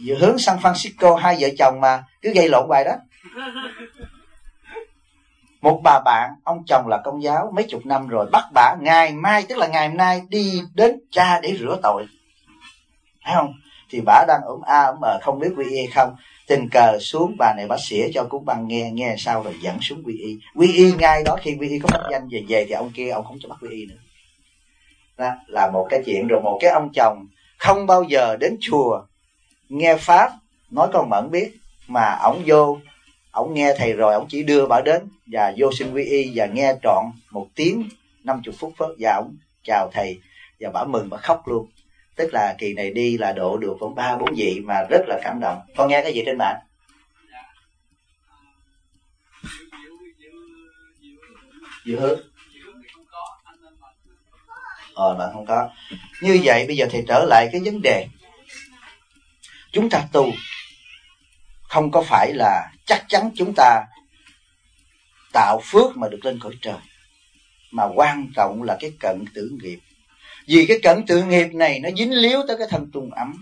Vừa hướng San Francisco, hai vợ chồng mà cứ gây lộn hoài đó. Một bà bạn, ông chồng là công giáo mấy chục năm rồi, bắt bả ngày mai, tức là ngày hôm nay, đi đến cha để rửa tội, thấy không? Thì bả đang không biết quy y không. Tình cờ xuống, bà này bả xỉa cho cuốn băng nghe sao rồi dẫn xuống quy y. Quy y ngay đó, khi quy y có pháp danh về thì ông kia ông không cho bắt quy y nữa. Đó là một cái chuyện. Rồi một cái ông chồng không bao giờ đến chùa nghe pháp, nói con Mẫn biết, mà ổng nghe thầy rồi, ổng chỉ đưa bà đến và vô xin quy y và nghe trọn 1 tiếng 50 phút và ổng chào thầy và bà mừng, bà khóc luôn. Tức là kỳ này đi là độ được khoảng 3-4 vị mà rất là cảm động. Con nghe cái gì trên mạng? Diệu Hướng. Bạn không có. Như vậy bây giờ thầy trở lại cái vấn đề. Chúng ta tu không có phải là chắc chắn chúng ta tạo phước mà được lên cõi trời, mà quan trọng là cái cận tử nghiệp. Vì cái cận tử nghiệp này nó dính líu tới cái thân trung ấm.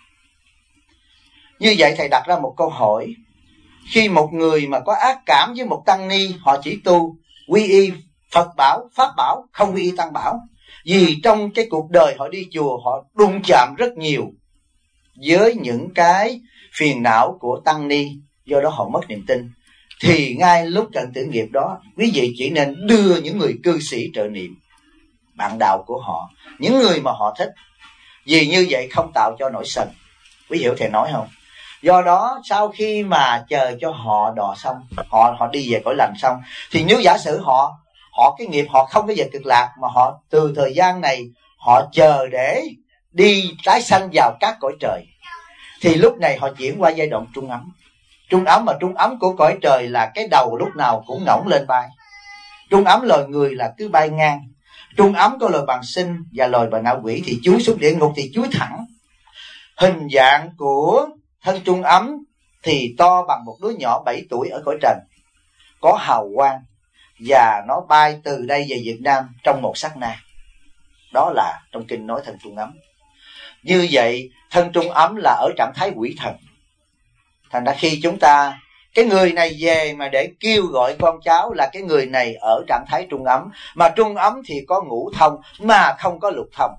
Như vậy thầy đặt ra một câu hỏi. Khi một người mà có ác cảm với một tăng ni, họ chỉ tu quy y Phật bảo, Pháp bảo, không quy y Tăng bảo. Vì trong cái cuộc đời họ đi chùa, họ đụng chạm rất nhiều với những cái phiền não của tăng ni, do đó họ mất niềm tin. Thì ngay lúc cận tử nghiệp đó, quý vị chỉ nên đưa những người cư sĩ trợ niệm, bạn đạo của họ, những người mà họ thích. Vì như vậy không tạo cho nỗi sân. Quý hiểu thầy nói không? Do đó sau khi mà chờ cho họ đò xong, họ đi về cõi lành xong, thì nếu giả sử họ cái nghiệp họ không có về cực lạc, mà họ từ thời gian này họ chờ để đi tái sanh vào các cõi trời, thì lúc này họ chuyển qua giai đoạn trung ấm. Trung ấm, mà trung ấm của cõi trời là cái đầu lúc nào cũng ngẩng lên bay. Trung ấm loài người là cứ bay ngang. Trung ấm có loài bằng sinh và loài bằng ngạ quỷ thì chúi xuống địa ngục thì chúi thẳng. Hình dạng của thân trung ấm thì to bằng một đứa nhỏ 7 tuổi ở cõi trần, có hào quang, và nó bay từ đây về Việt Nam trong một sát na. Đó là trong kinh nói thân trung ấm. Như vậy thân trung ấm là ở trạng thái quỷ thần. Thành ra khi chúng ta, cái người này về mà để kêu gọi con cháu, là cái người này ở trạng thái trung ấm. Mà trung ấm thì có ngũ thông mà không có lục thông.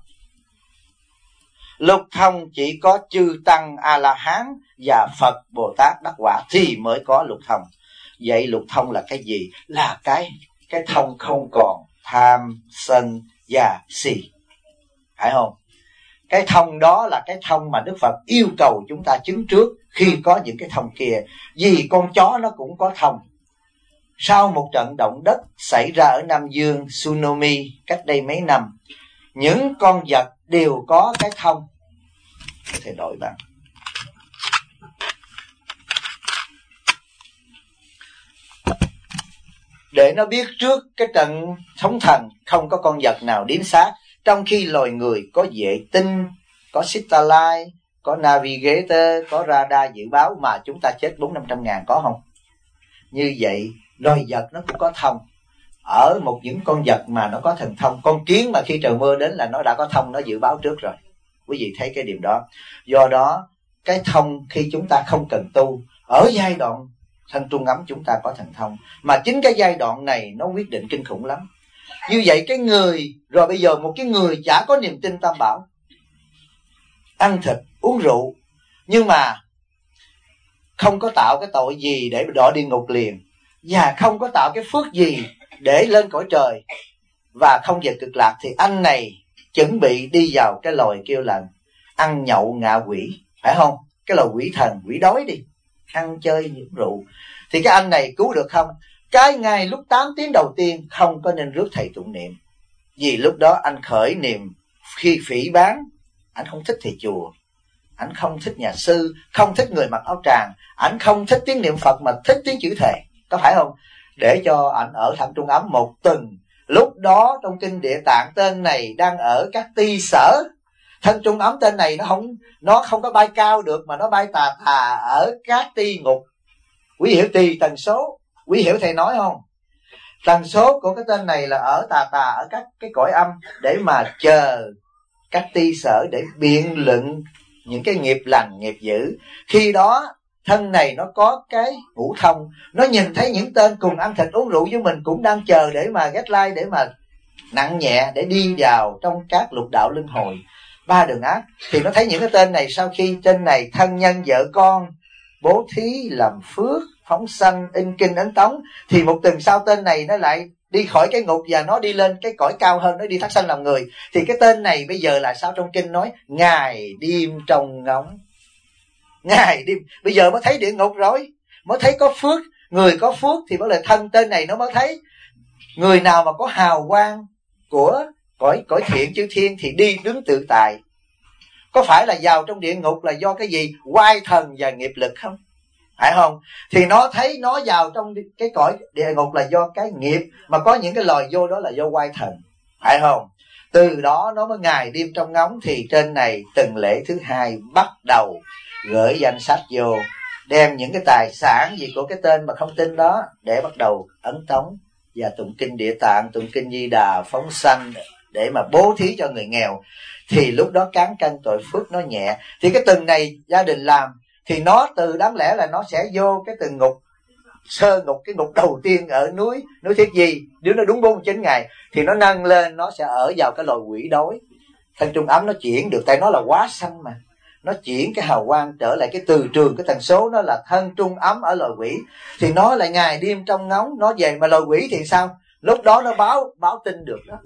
Lục thông chỉ có chư tăng A-la-hán và Phật Bồ Tát đắc quả thì mới có lục thông. Vậy lục thông là cái gì? Là cái thông không còn tham, sân và si, phải không? Cái thông đó là cái thông mà Đức Phật yêu cầu chúng ta chứng trước khi có những cái thông kia. Vì con chó nó cũng có thông. Sau một trận động đất xảy ra ở Nam Dương, tsunami cách đây mấy năm, những con vật đều có cái thông. Thầy đổi bạn. Để nó biết trước cái trận sóng thần, không có con vật nào điếm xác. Trong khi loài người có vệ tinh, có satellite, có navigator, có radar dự báo, mà chúng ta chết 400-500 ngàn, có không? Như vậy loài vật nó cũng có thông. Ở một những con vật mà nó có thần thông. Con kiến mà khi trời mưa đến là nó đã có thông, nó dự báo trước rồi. Quý vị thấy cái điểm đó. Do đó cái thông khi chúng ta không cần tu, ở giai đoạn thân trung ấm chúng ta có thần thông. Mà chính cái giai đoạn này nó quyết định kinh khủng lắm. Như vậy cái người, rồi bây giờ một cái người chả có niềm tin Tam Bảo, ăn thịt, uống rượu, nhưng mà không có tạo cái tội gì để đọa địa ngục liền, và không có tạo cái phước gì để lên cõi trời, và không về cực lạc, thì anh này chuẩn bị đi vào cái loài kêu là ăn nhậu ngạ quỷ, phải không? Cái loài quỷ thần, quỷ đói đi, ăn chơi những rượu. Thì cái anh này cứu được không? Cái ngày lúc 8 tiếng đầu tiên không có nên rước thầy tụng niệm. Vì lúc đó anh khởi niệm khi phỉ báng. Anh không thích thầy chùa, anh không thích nhà sư, không thích người mặc áo tràng, anh không thích tiếng niệm Phật mà thích tiếng chữ thề, có phải không? Để cho anh ở thẳng trung ấm 1 tuần. Lúc đó trong kinh Địa Tạng tên này đang ở các ti sở. Thân trung ấm tên này nó không có bay cao được, mà nó bay tà ở các ti ngục. Quý hiểu tùy tần số. Quý hiểu thầy nói không? Tần số của cái tên này là ở tà ở các cái cõi âm, để mà chờ các ti sở để biện luận những cái nghiệp lành nghiệp dữ. Khi đó thân này nó có cái ngũ thông, nó nhìn thấy những tên cùng ăn thịt uống rượu với mình cũng đang chờ để mà get like, để mà nặng nhẹ để đi vào trong các lục đạo luân hồi ba đường ác. Thì nó thấy những cái tên này sau khi trên này thân nhân vợ con bố thí làm phước phóng sanh in kinh ấn tống, thì một tuần sau tên này nó lại đi khỏi cái ngục và nó đi lên cái cõi cao hơn, nó đi thác sanh làm người. Thì cái tên này bây giờ là sao? Trong kinh nói ngày đêm trong ngóng, ngày đêm. Bây giờ mới thấy địa ngục rồi, mới thấy có phước. Người có phước thì mới là thân tên này nó mới thấy. Người nào mà có hào quang của cõi thiện chư thiên thì đi đứng tự tại. Có phải là vào trong địa ngục là do cái gì? Oai thần và nghiệp lực không? Phải không? Thì nó thấy nó vào trong cái cõi địa ngục là do cái nghiệp, mà có những cái loài vô đó là do oai thần. Phải không? Từ đó nó mới ngày đêm trong ngóng. Thì trên này từng lễ thứ hai bắt đầu gửi danh sách vô, đem những cái tài sản gì của cái tên mà không tin đó để bắt đầu ấn tống và tụng kinh Địa Tạng, tụng kinh Di Đà, phóng sanh để mà bố thí cho người nghèo. Thì lúc đó cán cân tội phước nó nhẹ. Thì cái tuần này gia đình làm thì nó từ đáng lẽ là nó sẽ vô cái từng ngục, sơ ngục, cái ngục đầu tiên ở núi Thiết Di, nếu nó đúng 49 ngày thì nó nâng lên, nó sẽ ở vào cái loài quỷ đói. Thân trung ấm nó chuyển được, tại nó là quá sanh mà, nó chuyển cái hào quang trở lại cái từ trường, cái tần số nó là thân trung ấm ở loài quỷ. Thì nó lại ngày đêm trong ngóng nó về. Mà loài quỷ thì sao? Lúc đó nó báo tin được đó.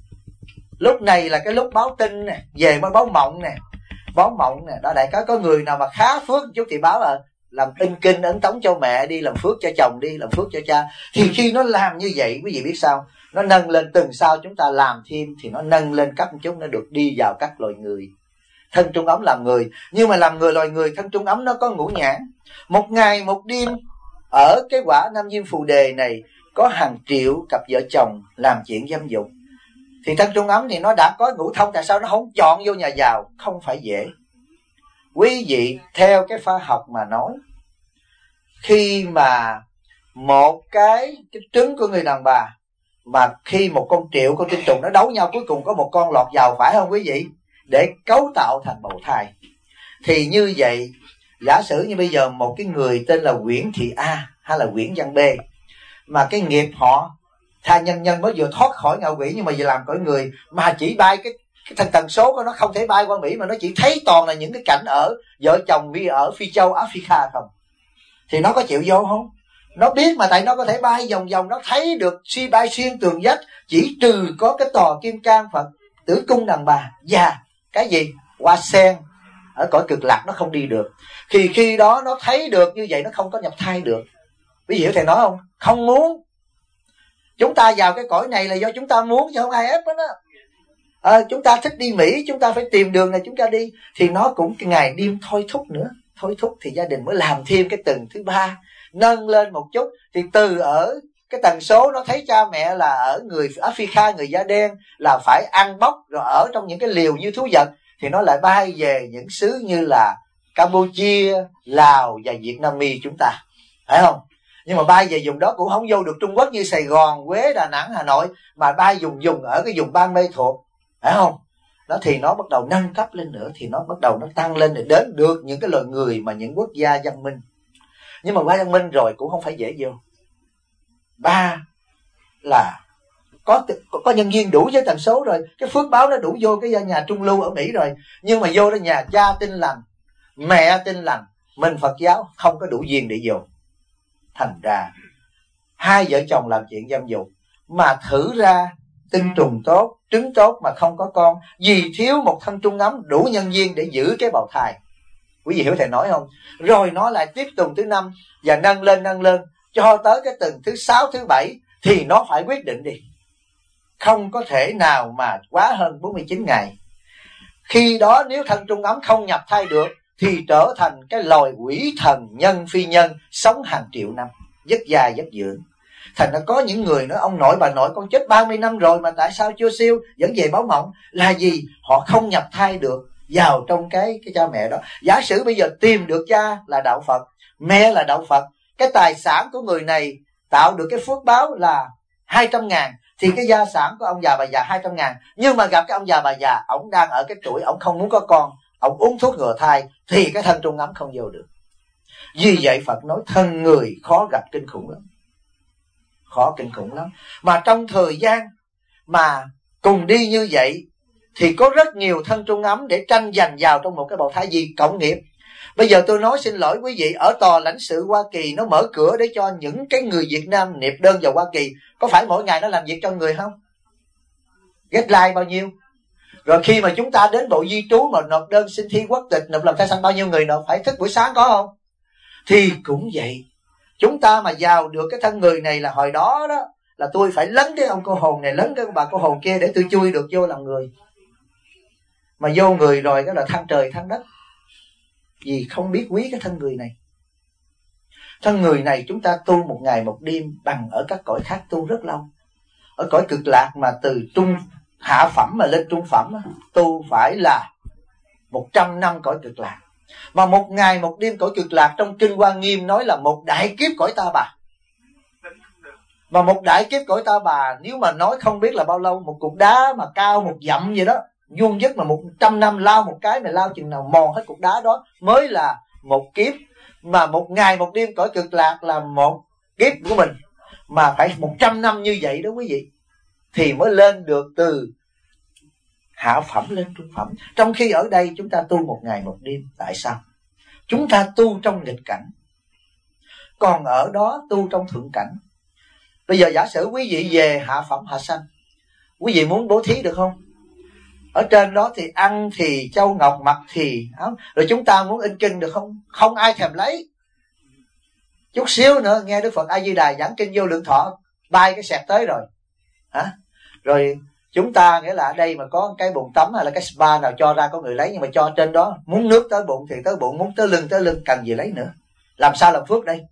Lúc này là cái lúc báo tin nè, về mới báo mộng nè. Báo mộng nè, đó đại có người nào mà khá phước một chút thì báo là làm in kinh ấn tống cho mẹ đi, làm phước cho chồng đi, làm phước cho cha. Thì khi nó làm như vậy, quý vị biết sao? Nó nâng lên, từng sau chúng ta làm thêm thì nó nâng lên cấp một chút, nó được đi vào các loài người. Thân trung ấm làm người, nhưng mà làm người loài người thân trung ấm nó có ngũ nhãn. Một ngày một đêm ở cái quả Nam Diêm Phù Đề này có hàng triệu cặp vợ chồng làm chuyện dâm dục. Thì thân trung ấm thì nó đã có ngũ thông, tại sao nó không chọn vô nhà giàu? Không phải dễ. Quý vị theo cái khoa học mà nói, khi mà một cái trứng của người đàn bà mà khi một con triệu con tinh trùng nó đấu nhau, cuối cùng có một con lọt vào, phải không quý vị? Để cấu tạo thành bầu thai. Thì như vậy, giả sử như bây giờ một cái người tên là Nguyễn Thị A hay là Nguyễn Văn B, mà cái nghiệp họ tha nhân mới vừa thoát khỏi ngạ quỷ, nhưng mà giờ làm cõi người mà chỉ bay cái tần số của nó không thể bay qua Mỹ, mà nó chỉ thấy toàn là những cái cảnh ở vợ chồng ở Phi Châu, Africa không. Thì nó có chịu vô không? Nó biết mà, tại nó có thể bay vòng vòng, nó thấy được bay xuyên tường vách, chỉ trừ có cái tòa kim cang Phật tử cung đàn bà và cái gì hoa sen ở cõi cực lạc nó không đi được. Thì khi đó nó thấy được như vậy, nó không có nhập thai được. Quý vị hiểu thầy nói không? Không muốn. Chúng ta vào cái cõi này là do chúng ta muốn chứ không ai ép đó. Chúng ta thích đi Mỹ, chúng ta phải tìm đường này chúng ta đi. Thì nó cũng ngày đêm thôi thúc nữa. Thôi thúc thì gia đình mới làm thêm cái tuần thứ ba, nâng lên một chút. Thì từ ở cái tần số nó thấy cha mẹ là ở người Africa, người da đen là phải ăn bóc rồi ở trong những cái liều như thú vật, thì nó lại bay về những xứ như là Campuchia, Lào và Việt Nam chúng ta, phải không? Nhưng mà bay về vùng đó cũng không vô được Trung Quốc như Sài Gòn, Huế, Đà Nẵng, Hà Nội, mà bay dùng ở cái vùng Ban Mê Thuộc, phải không? Đó thì nó bắt đầu nâng cấp lên nữa, thì nó bắt đầu nó tăng lên để đến được những cái loài người mà những quốc gia văn minh. Nhưng mà qua văn minh rồi cũng không phải dễ vô. Ba là có nhân viên đủ với tần số rồi, cái phước báo nó đủ vô cái nhà trung lưu ở Mỹ rồi, nhưng mà vô đó nhà cha tin lành, mẹ tin lành, mình Phật giáo không có đủ duyên để vô. Thành ra hai vợ chồng làm chuyện dâm dục mà thử ra tinh trùng tốt, trứng tốt mà không có con, vì thiếu một thân trung ấm đủ nhân duyên để giữ cái bào thai. Quý vị hiểu thầy nói không? Rồi nó lại tiếp tục thứ 5 và nâng lên cho tới cái tuần thứ 6, thứ 7 thì nó phải quyết định đi. Không có thể nào mà quá hơn 49 ngày. Khi đó nếu thân trung ấm không nhập thai được thì trở thành cái loài quỷ thần nhân phi nhân, sống hàng triệu năm, rất dài rất dưỡng. Thành ra có những người nói ông nội bà nội con chết 30 năm rồi mà tại sao chưa siêu, vẫn về báo mộng là gì? Họ không nhập thai được vào trong cái cha mẹ đó. Giả sử bây giờ tìm được cha là đạo Phật, mẹ là đạo Phật, cái tài sản của người này tạo được cái phước báo là 200.000, thì cái gia sản của ông già bà già 200.000. Nhưng mà gặp cái ông già bà già, ổng đang ở cái tuổi ổng không muốn có con, ông uống thuốc ngừa thai thì cái thân trung ấm không vô được. Vì vậy Phật nói thân người khó gặp kinh khủng lắm. Khó kinh khủng lắm. Mà trong thời gian mà cùng đi như vậy thì có rất nhiều thân trung ấm để tranh giành vào trong một cái bào thai gì cộng nghiệp. Bây giờ tôi nói xin lỗi quý vị, ở tòa lãnh sự Hoa Kỳ nó mở cửa để cho những cái người Việt Nam nộp đơn vào Hoa Kỳ. Có phải mỗi ngày nó làm việc cho người không? Deadline bao nhiêu? Rồi khi mà chúng ta đến bộ di trú mà nộp đơn xin thi quốc tịch, nộp làm thai sanh bao nhiêu người nộp? Phải thức buổi sáng có không? Thì cũng vậy, chúng ta mà vào được cái thân người này là hồi đó đó là tôi phải lấn cái ông cô hồn này, lấn cái bà cô hồn kia để tôi chui được vô làm người. Mà vô người rồi đó là than trời than đất, vì không biết quý cái thân người này. Thân người này chúng ta tu một ngày một đêm bằng ở các cõi khác tu rất lâu. Ở cõi cực lạc mà từ trung hạ phẩm mà lên trung phẩm tu phải là 100 năm cõi cực lạc. Mà một ngày một đêm cõi cực lạc trong Kinh Hoa Nghiêm nói là một đại kiếp cõi Ta Bà. Mà một đại kiếp cõi Ta Bà nếu mà nói không biết là bao lâu, một cục đá mà cao một dặm vậy đó, vuông vức mà 100 năm lao một cái mà lao chừng nào mòn hết cục đá đó mới là một kiếp. Mà một ngày một đêm cõi cực lạc là một kiếp của mình. Mà phải 100 năm như vậy đó quý vị, thì mới lên được từ hạ phẩm lên trung phẩm. Trong khi ở đây chúng ta tu một ngày một đêm. Tại sao? Chúng ta tu trong nghịch cảnh, còn ở đó tu trong thượng cảnh. Bây giờ giả sử quý vị về hạ phẩm hạ sanh, quý vị muốn bố thí được không? Ở trên đó thì ăn thì châu ngọc, mặc thì áo. Rồi chúng ta muốn in kinh được không? Không ai thèm lấy. Chút xíu nữa nghe Đức Phật A Di Đà giảng kinh Vô Lượng Thọ, bay cái xẹt tới rồi. Rồi chúng ta nghĩa là ở đây mà có cái bồn tắm hay là cái spa nào cho ra có người lấy, nhưng mà cho trên đó, muốn nước tới bụng thì tới bụng, muốn tới lưng cần gì lấy nữa. Làm sao làm phước đây?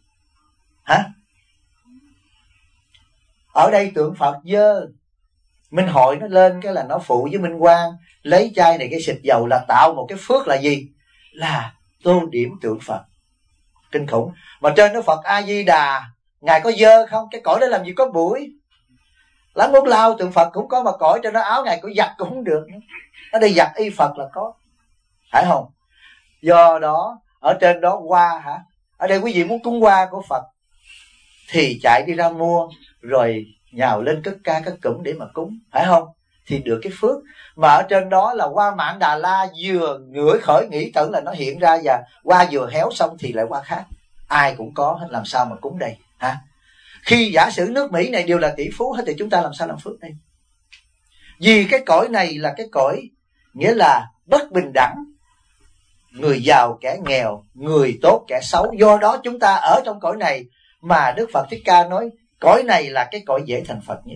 Ở đây tượng Phật dơ, Minh Hội nó lên cái là nó phụ với Minh Quang lấy chai này cái xịt dầu là tạo một cái phước là gì? Là tô điểm tượng Phật. Kinh khủng. Mà trên đó Phật A Di Đà ngài có dơ không? Cái cõi đó làm gì có bụi. Lắm muốn lau tượng Phật cũng có, mà cõi trên đó áo ngài có giặt cũng không được. Ở đây giặt y Phật là có, phải không? Do đó ở trên đó hoa hả? Ở đây quý vị muốn cúng hoa của Phật thì chạy đi ra mua, rồi nhào lên cất ca cất cụm để mà cúng, phải không? Thì được cái phước. Mà ở trên đó là hoa mãn Đà La, vừa ngửi khởi nghĩ tưởng là nó hiện ra, và hoa vừa héo xong thì lại hoa khác. Ai cũng có hết, làm sao mà cúng đây hả? Khi giả sử nước Mỹ này đều là tỷ phú hết thì chúng ta làm sao làm phước đây? Vì cái cõi này là cái cõi nghĩa là bất bình đẳng, người giàu kẻ nghèo, người tốt kẻ xấu. Do đó chúng ta ở trong cõi này mà Đức Phật Thích Ca nói cõi này là cái cõi dễ thành Phật nhất,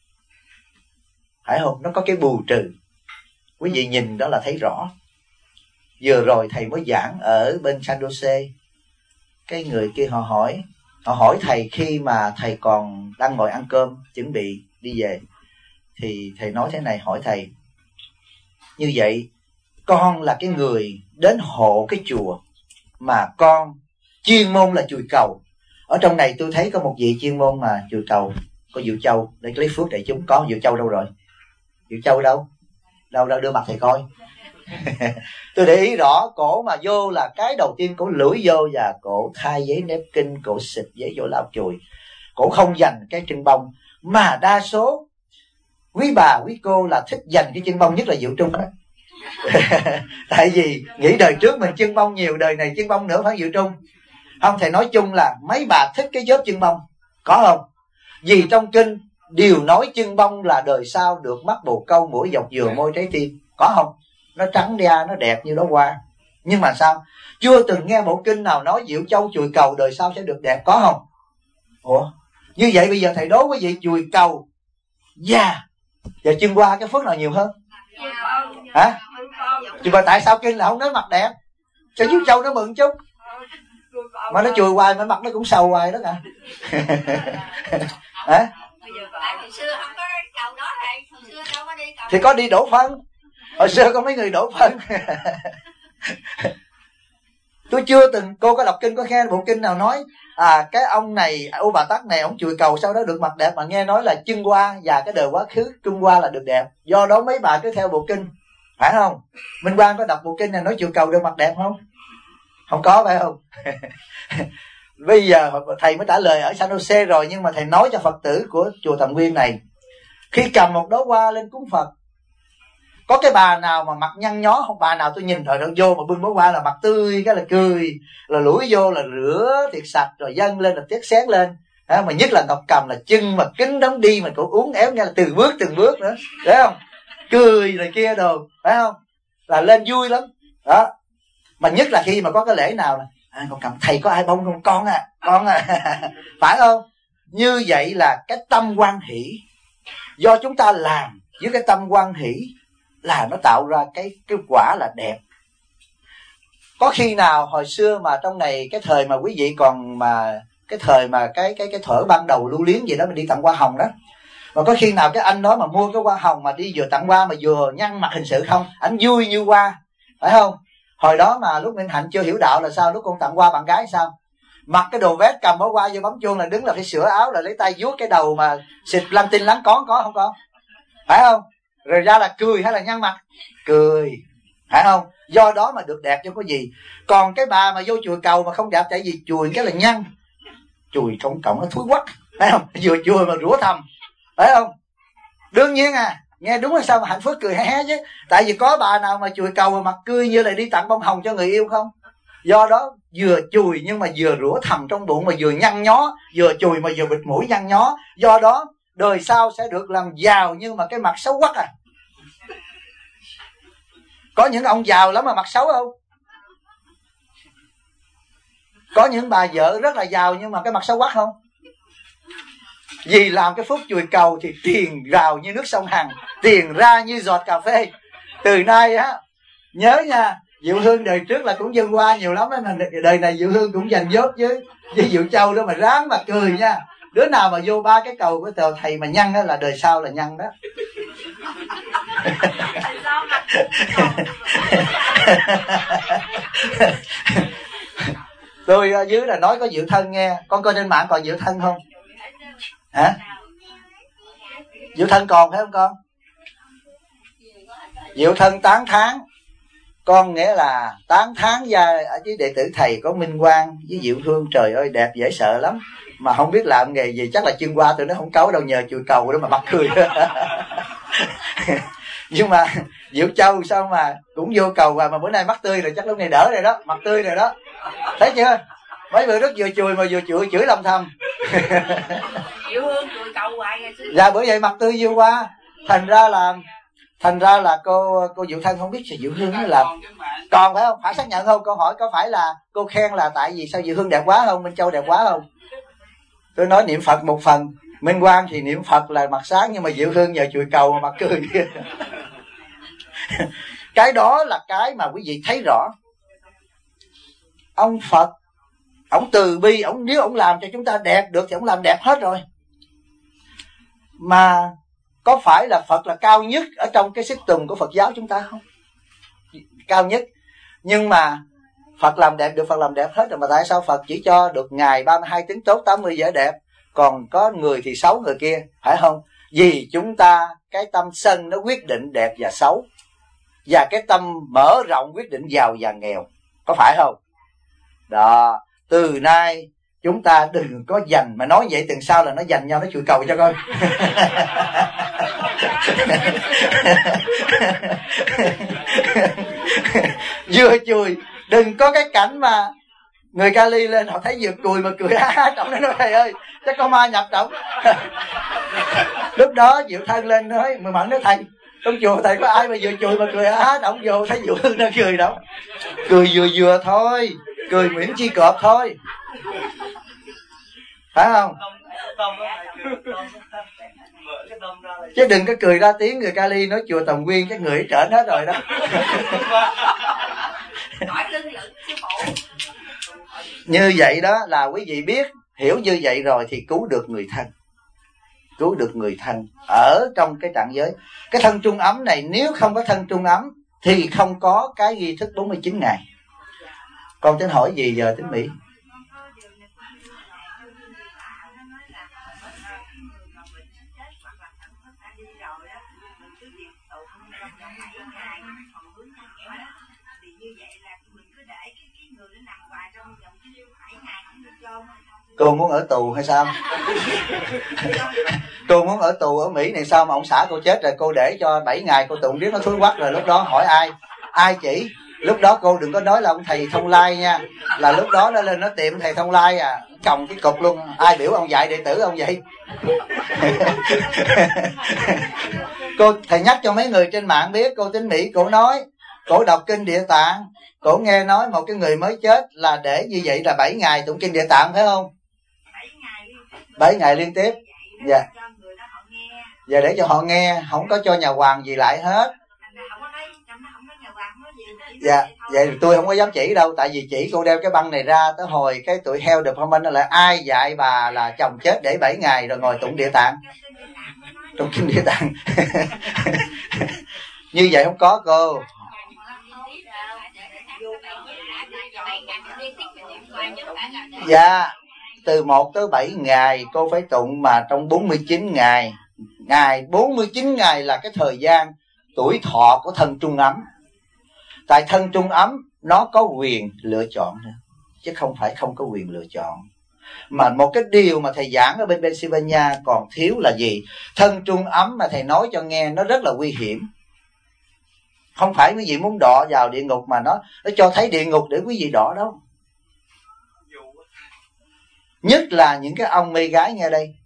phải không? Nó có cái bù trừ. Quý vị nhìn đó là thấy rõ. Vừa rồi thầy mới giảng ở bên San Jose, cái người kia họ hỏi thầy khi mà thầy còn đang ngồi ăn cơm chuẩn bị đi về, thì thầy nói thế này, hỏi thầy như vậy, con là cái người đến hộ cái chùa mà con chuyên môn là chùi cầu. Ở trong này tôi thấy có một vị chuyên môn mà chùi cầu, có Diệu Châu để lấy phước đại chúng. Có Diệu Châu đâu rồi? Diệu Châu đâu đưa mặt thầy coi. Tôi để ý rõ, cổ mà vô là cái đầu tiên cổ lưỡi vô, và cổ thay giấy nếp kinh, cổ xịt giấy vô lau chùi. Cổ không dành cái chân bông, mà đa số quý bà quý cô là thích dành cái chân bông, nhất là Diệu Trung đó. Tại vì nghĩ đời trước mình chân bông nhiều, đời này chân bông nữa, phải Diệu Trung không? Thầy nói chung là mấy bà thích cái vớt chân bông, có không? Vì trong kinh đều nói chân bông là đời sau được mắt bồ câu, mũi dọc dừa, môi trái tim, có không? Nó trắng đa, nó đẹp như đó hoa. Nhưng mà sao? Chưa từng nghe bộ kinh nào nói Diệu Châu chùi cầu đời sau sẽ được đẹp, có không? Ủa? Như vậy bây giờ thầy đố quý vị chùi cầu và chân hoa cái phước nào nhiều hơn? Hả? Chứ mà tại sao kinh là không nói mặt đẹp? Cho Diệu Châu nó mừng chút. Mà nó chùi hoài mà mặt nó cũng sầu hoài đó cả. Hả? Thì có đi đổ phân. Hồi xưa có mấy người đổ phân. Tôi chưa từng, cô có đọc kinh, có nghe bộ kinh nào nói cái ông này, ông Bà Tát này, ông chùi cầu sau đó được mặt đẹp, mà nghe nói là chân hoa và cái đời quá khứ Trung Hoa là được đẹp. Do đó mấy bà cứ theo bộ kinh phải không? Minh Quang có đọc bộ kinh này nói chùa Cầu được mặt đẹp không? Không có, phải không? Bây giờ thầy mới trả lời ở San Jose rồi, nhưng mà thầy nói cho Phật tử của chùa Tầm Nguyên này, khi cầm một đóa hoa lên cúng Phật, có cái bà nào mà mặt nhăn nhó không? Bà nào tôi nhìn rồi đâu vô mà bưng bó hoa là mặt tươi, cái là cười, là lủi vô là rửa thiệt sạch rồi dâng lên là tiết xén lên. Mà nhất là Ngọc Cầm là chân mà kính đóng đi mà cũng uống éo nghe là từng bước nữa, thấy không? Cười này kia đồ, phải không? Là lên vui lắm đó. Mà nhất là khi mà có cái lễ nào là Ngọc Cầm thầy có ai bông không? Con à phải không? Như vậy là cái tâm hoan hỷ do chúng ta làm với cái tâm hoan hỷ là nó tạo ra cái quả là đẹp. Có khi nào hồi xưa mà trong này cái thời mà quý vị còn mà cái thời mà cái thuở ban đầu lưu luyến gì đó mình đi tặng hoa hồng đó, mà có khi nào cái anh đó mà mua cái hoa hồng mà đi vừa tặng hoa mà vừa nhăn mặt hình sự không? Anh vui như hoa, phải không? Hồi đó mà lúc Minh Hạnh chưa hiểu đạo là sao? Lúc con tặng hoa bạn gái sao? Mặc cái đồ vest cầm bó hoa vô bấm chuông là đứng là phải sửa áo, là lấy tay vuốt cái đầu mà xịt lăn tinh lắng có không con? Phải không? Rồi ra là cười hay là nhăn mặt? Cười, phải không? Do đó mà được đẹp chứ có gì. Còn cái bà mà vô chùi Cầu mà không đẹp, tại vì chùi cái là nhăn, chùi công cộng nó thúi quắc, phải không? Vừa chùi mà rủa thầm, phải không? Đương nhiên nghe đúng là sao mà Hạnh Phúc cười hé hé chứ. Tại vì có bà nào mà chùi Cầu mà mặt cười như là đi tặng bông hồng cho người yêu không? Do đó vừa chùi nhưng mà vừa rủa thầm trong bụng, mà vừa nhăn nhó, vừa chùi mà vừa bịt mũi nhăn nhó. Do đó đời sau sẽ được làm giàu nhưng mà cái mặt xấu quắc à. Có những ông giàu lắm mà mặt xấu không? Có những bà vợ rất là giàu nhưng mà cái mặt xấu quắc không? Vì làm cái phúc chùi Cầu thì tiền rào như nước sông Hằng, tiền ra như giọt cà phê. Từ nay á, nhớ nha, Diệu Hương đời trước là cũng dân qua nhiều lắm đó, đời này Diệu Hương cũng dành dốt với Diệu Châu đó, mà ráng mà cười nha. Đứa nào mà vô ba cái cầu của tờ thầy mà nhăn đó là đời sau là nhăn đó. Tôi ở dưới là nói có Diệu Thân nghe. Con coi trên mạng còn Diệu Thân không? Hả? Diệu Thân còn phải không con? Diệu Thân tán tháng. Con nghĩa là tán tháng ra ở dưới đệ tử thầy có Minh Quang với Diệu Hương. Trời ơi đẹp dễ sợ lắm. Mà không biết làm nghề gì, chắc là chuyên qua tụi nó không cấu đâu, nhờ chùi Cầu đó mà bắt cười. Nhưng mà Diệu Châu sao mà cũng vô cầu mà bữa nay mắt tươi rồi, chắc lúc này đỡ rồi đó, mặt tươi rồi đó. Thấy chưa? Mấy bữa rất vừa chùi mà vừa chửi lâm thầm. Diệu Hương chùi Cầu hoài ngày xưa. Dạ bởi vậy mặt tươi vô qua. Thành ra là cô Diệu Thân không biết là Diệu Hương nó làm còn phải không? Phải xác nhận không? Câu hỏi có phải là cô khen là tại vì sao Diệu Hương đẹp quá không? Minh Châu đẹp quá không? Tôi nói niệm Phật một phần, Minh Quang thì niệm Phật là mặt sáng, nhưng mà Diệu Hương nhờ chùi Cầu mà mặt cười. Cái đó là cái mà quý vị thấy rõ. Ông Phật, ông từ bi, ông nếu ông làm cho chúng ta đẹp được thì ông làm đẹp hết rồi. Mà có phải là Phật là cao nhất ở trong cái xích tùng của Phật giáo chúng ta không? Cao nhất. Nhưng mà Phật làm đẹp được, Phật làm đẹp hết rồi, mà tại sao Phật chỉ cho được ngày 32 tính tốt 80 vẻ đẹp, còn có người thì xấu người kia, phải không? Vì chúng ta cái tâm sân nó quyết định đẹp và xấu, và cái tâm mở rộng quyết định giàu và nghèo, có phải không? Đó, từ nay chúng ta đừng có dành, mà nói vậy tuần sau là nó dành nhau nó chùi Cầu cho coi. Vừa chùi, đừng có cái cảnh mà người Cali lên họ thấy vừa cùi mà cười trọng nó nói thầy ơi chắc có ma nhập trọng. Lúc đó Diệu Thân lên nói Mười Mẫn nói thầy trong chùa thầy có ai mà vừa chùi mà cười động vô, thấy Diệu Hương nó cười đâu, cười vừa thôi, cười Nguyễn Chi Cọp thôi, phải không? Chứ đừng có cười ra tiếng người Cali nói chùa Tầm Nguyên cái người trởn hết rồi đó. Như vậy đó là quý vị biết, hiểu như vậy rồi thì cứu được người thân. Cứu được người thân ở trong cái trạng giới. Cái thân trung ấm này, nếu không có thân trung ấm thì không có cái nghi thức 49 ngày. Con tính hỏi gì giờ tính Mỹ? Cô muốn ở tù hay sao? Cô muốn ở tù ở Mỹ này sao mà ông xã cô chết rồi cô để cho 7 ngày cô tụng riết nó thúi quắc rồi lúc đó hỏi ai chỉ? Lúc đó cô đừng có nói là ông thầy Thông Lai nha, là lúc đó nó lên nó tìm thầy Thông Lai chồng cái cục luôn. Ai biểu ông dạy đệ tử ông vậy? Cô thầy nhắc cho mấy người trên mạng biết, cô Tín Mỹ cổ nói, cổ đọc kinh Địa Tạng, cổ nghe nói một cái người mới chết là để như vậy là 7 ngày tụng kinh Địa Tạng phải không? 7 ngày liên tiếp. Dạ. Dạ để cho họ nghe, không có cho nhà hoàng gì lại hết. Dạ, vậy tôi không có dám chỉ đâu, tại vì chỉ cô đeo cái băng này ra tới hồi cái tụi heo được phong minh nó lại ai dạy bà là chồng chết để 7 ngày rồi ngồi tụng Địa Tạng, tụng kinh Địa Tạng. Như vậy không có cô. Dạ, từ 1 tới 7 ngày cô phải tụng, mà trong 49 ngày. 49 ngày là cái thời gian tuổi thọ của thân trung ấm. Tại thân trung ấm nó có quyền lựa chọn nữa, chứ không phải không có quyền lựa chọn. Mà một cái điều mà thầy giảng ở bên Pennsylvania còn thiếu là gì? Thân trung ấm mà thầy nói cho nghe nó rất là nguy hiểm. Không phải quý vị muốn đọa vào địa ngục mà nó cho thấy địa ngục để quý vị đọa đâu. Nhất là những cái ông mê gái nghe đây,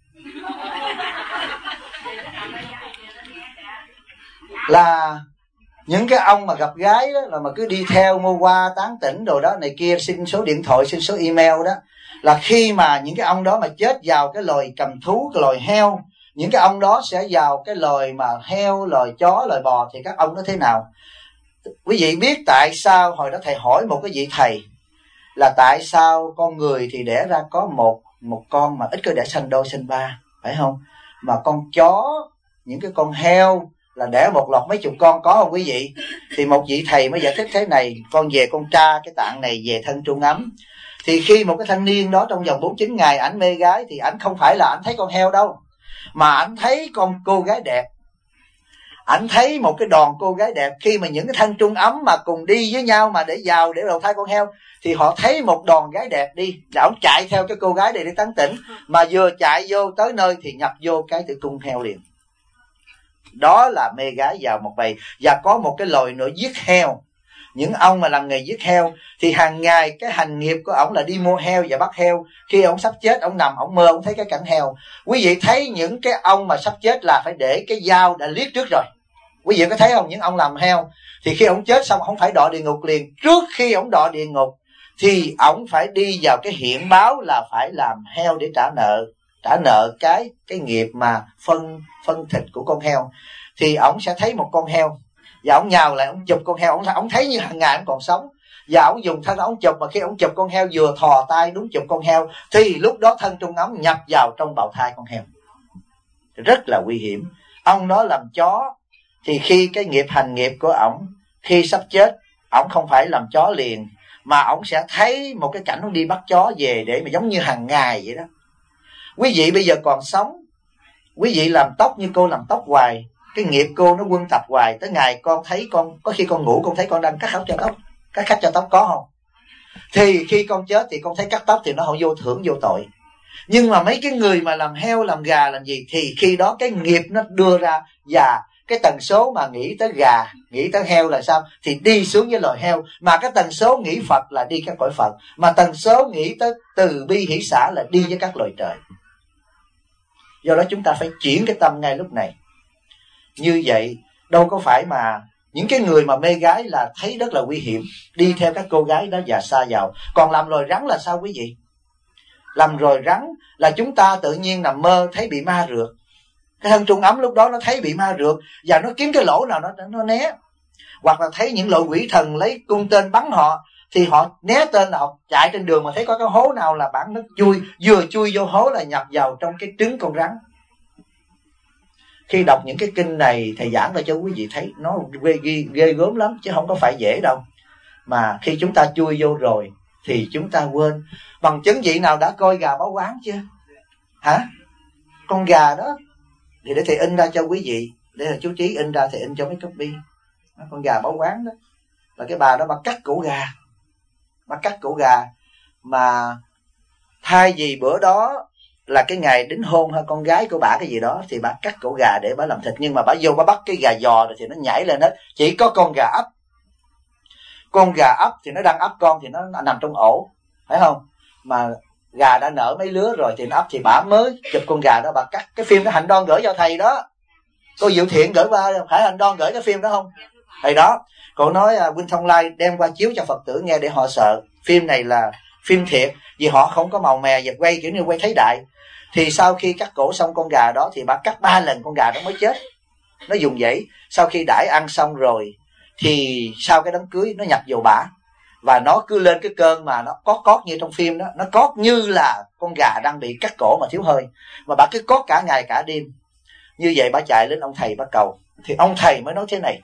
là những cái ông mà gặp gái đó là mà cứ đi theo mua qua tán tỉnh đồ đó này kia, xin số điện thoại, xin số email đó, là khi mà những cái ông đó mà chết vào cái loài cầm thú, cái loài heo, những cái ông đó sẽ vào cái loài mà heo, loài chó, loài bò, thì các ông nó thế nào? Quý vị biết tại sao hồi đó thầy hỏi một cái vị thầy là tại sao con người thì đẻ ra có một con mà ít có đẻ sanh đôi sanh ba, phải không? Mà con chó, những cái con heo là đẻ một loạt mấy chục con, có không quý vị? Thì một vị thầy mới giải thích thế này, con về con tra cái tạng này về thân trung ấm. Thì khi một cái thanh niên đó trong vòng 49 ngày ảnh mê gái, thì ảnh không phải là ảnh thấy con heo đâu, mà ảnh thấy con cô gái đẹp. Ảnh thấy một cái đoàn cô gái đẹp. Khi mà những cái thân trung ấm mà cùng đi với nhau mà để vào để đầu thai con heo, thì họ thấy một đoàn gái đẹp đi, là ông chạy theo cái cô gái này để tán tỉnh. Mà vừa chạy vô tới nơi thì nhập vô cái tử cung heo liền. Đó là mê gái vào một bầy. Và có một cái loài nữa giết heo. Những ông mà làm nghề giết heo thì hàng ngày cái hành nghiệp của ổng là đi mua heo và bắt heo. Khi ổng sắp chết, ổng nằm ổng mơ ổng thấy cái cảnh heo. Quý vị thấy những cái ông mà sắp chết là phải để cái dao đã liếc trước rồi. Quý vị có thấy không? Những ông làm heo thì khi ổng chết xong ổng phải đọa địa ngục liền. Trước khi ổng đọa địa ngục thì ổng phải đi vào cái hiện báo là phải làm heo để trả nợ. Trả nợ cái nghiệp mà phân thịt của con heo. Thì ổng sẽ thấy một con heo và ổng nhào lại ổng chụp con heo. Ổng thấy như hàng ngày ổng còn sống, và ổng dùng thân ổng chụp. Mà khi ổng chụp con heo vừa thò tay đúng chụp con heo, thì lúc đó thân trung ấm nhập vào trong bào thai con heo. Rất là nguy hiểm. Ông đó làm chó thì khi cái nghiệp hành nghiệp của ổng, khi sắp chết ổng không phải làm chó liền, mà ổng sẽ thấy một cái cảnh ổng đi bắt chó về để mà giống như hàng ngày vậy đó. Quý vị bây giờ còn sống, quý vị làm tóc như cô làm tóc hoài, cái nghiệp cô nó quân tập hoài. Tới ngày con thấy con, có khi con ngủ con thấy con đang cắt khách cho tóc, cắt khách cho tóc có không? Thì khi con chết thì con thấy cắt tóc thì nó không vô thưởng vô tội. Nhưng mà mấy cái người mà làm heo làm gà làm gì thì khi đó cái nghiệp nó đưa ra, và cái tần số mà nghĩ tới gà, nghĩ tới heo là sao? Thì đi xuống với loài heo. Mà cái tần số nghĩ Phật là đi các cõi Phật. Mà tần số nghĩ tới từ bi hỷ xã là đi với các loài trời. Do đó chúng ta phải chuyển cái tâm ngay lúc này. Như vậy đâu có phải mà những cái người mà mê gái là thấy rất là nguy hiểm, đi theo các cô gái đó và sa vào. Còn làm loài rắn là sao quý vị? Làm loài rắn là chúng ta tự nhiên nằm mơ thấy bị ma rượt. Cái thân trung ấm lúc đó nó thấy bị ma rượt và nó kiếm cái lỗ nào nó né. Hoặc là thấy những loại quỷ thần lấy cung tên bắn họ, thì họ né tên là họ chạy trên đường mà thấy có cái hố nào là bản nó chui, vừa chui vô hố là nhập vào trong cái trứng con rắn. Khi đọc những cái kinh này thầy giảng ra cho quý vị thấy nó ghê gớm lắm, chứ không có phải dễ đâu. Mà khi chúng ta chui vô rồi thì chúng ta quên. Bằng chứng vị nào đã coi gà báo quán chưa? Hả? Con gà đó thì để thầy in ra cho quý vị, để là chú Trí in ra, thầy in cho mấy copy. Con gà báo quán đó là cái bà đó bà cắt cổ gà, Bà cắt cổ gà. Mà thay vì bữa đó là cái ngày đính hôn hay con gái của bà cái gì đó, thì bà cắt cổ gà để bà làm thịt. Nhưng mà bà vô bà bắt cái gà giò rồi thì nó nhảy lên hết. Chỉ có con gà ấp. Con gà ấp thì nó đang ấp con thì nó nằm trong ổ, phải không? Mà gà đã nở mấy lứa rồi thì nó ấp, thì bà mới chụp con gà đó bà cắt. Cái phim đó Hạnh Đoan gửi cho thầy đó, cô Diệu Thiện gửi qua, phải Hạnh Đoan gửi cái phim đó không? Thầy đó, cô nói Quynh Thông Lai đem qua chiếu cho Phật tử nghe để họ sợ. Phim này là phim thiệt, vì họ không có màu mè và quay kiểu như quay thấy đại. Thì sau khi cắt cổ xong con gà đó thì bà cắt 3 lần con gà đó mới chết. Nó dùng dãy. Sau khi đãi ăn xong rồi thì sau cái đám cưới nó nhập vào bả, và nó cứ lên cái cơn mà nó cót như trong phim đó. Nó cót như là con gà đang bị cắt cổ mà thiếu hơi, mà bà cứ cót cả ngày cả đêm. Như vậy bà chạy lên ông thầy bà cầu. Thì ông thầy mới nói thế này: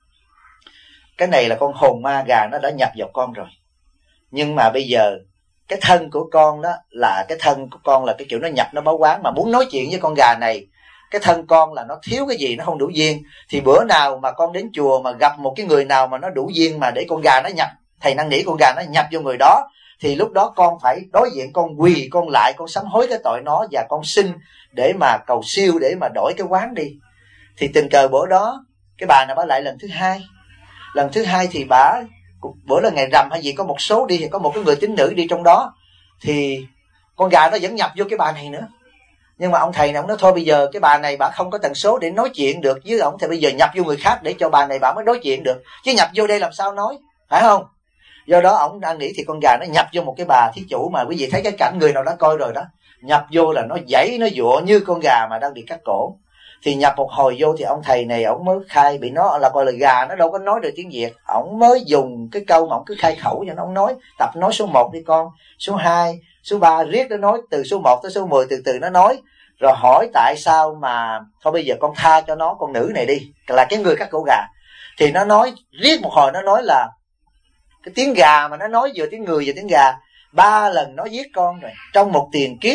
cái này là con hồn ma gà nó đã nhập vào con rồi, nhưng mà bây giờ cái thân của con đó là cái thân của con là cái kiểu nó nhập nó báo quán, mà muốn nói chuyện với con gà này, cái thân con là nó thiếu cái gì, nó không đủ duyên. Thì bữa nào mà con đến chùa mà gặp một cái người nào mà nó đủ duyên mà để con gà nó nhập, thầy năn nỉ con gà nó nhập vô người đó, thì lúc đó con phải đối diện, con quỳ con lại, con sám hối cái tội nó, và con xin để mà cầu siêu, để mà đổi cái quán đi. Thì tình cờ bữa đó cái bà này bà lại lần thứ hai. Lần thứ hai thì bà, bữa là ngày rằm hay gì, có một số đi, thì có một cái người tín nữ đi trong đó, thì con gà nó vẫn nhập vô cái bà này nữa. Nhưng mà ông thầy này ông nói thôi bây giờ cái bà này bà không có tần số để nói chuyện được với ông, thì bây giờ nhập vô người khác để cho bà này bà mới nói chuyện được, chứ nhập vô đây làm sao nói, phải không? Do đó ông đang nghĩ thì con gà nó nhập vô một cái bà thí chủ mà quý vị thấy cái cảnh người nào đã coi rồi đó, nhập vô là nó giãy nó giụa như con gà mà đang bị cắt cổ. Thì nhập một hồi vô thì ông thầy này ông mới khai, bị nó là coi là gà nó đâu có nói được tiếng Việt, ông mới dùng cái câu mà ông cứ khai khẩu cho nó, ông nói tập nói số 1 đi con, số 2, số 3, riết nó nói từ số 1 tới số 10 từ từ nó nói. Rồi hỏi tại sao mà thôi bây giờ con tha cho nó, con nữ này đi, là cái người cắt cổ gà. Thì nó nói riết một hồi, nó nói là cái tiếng gà mà nó nói vừa tiếng người vừa tiếng gà 3 lần nó giết con rồi, trong một tiền kiếp.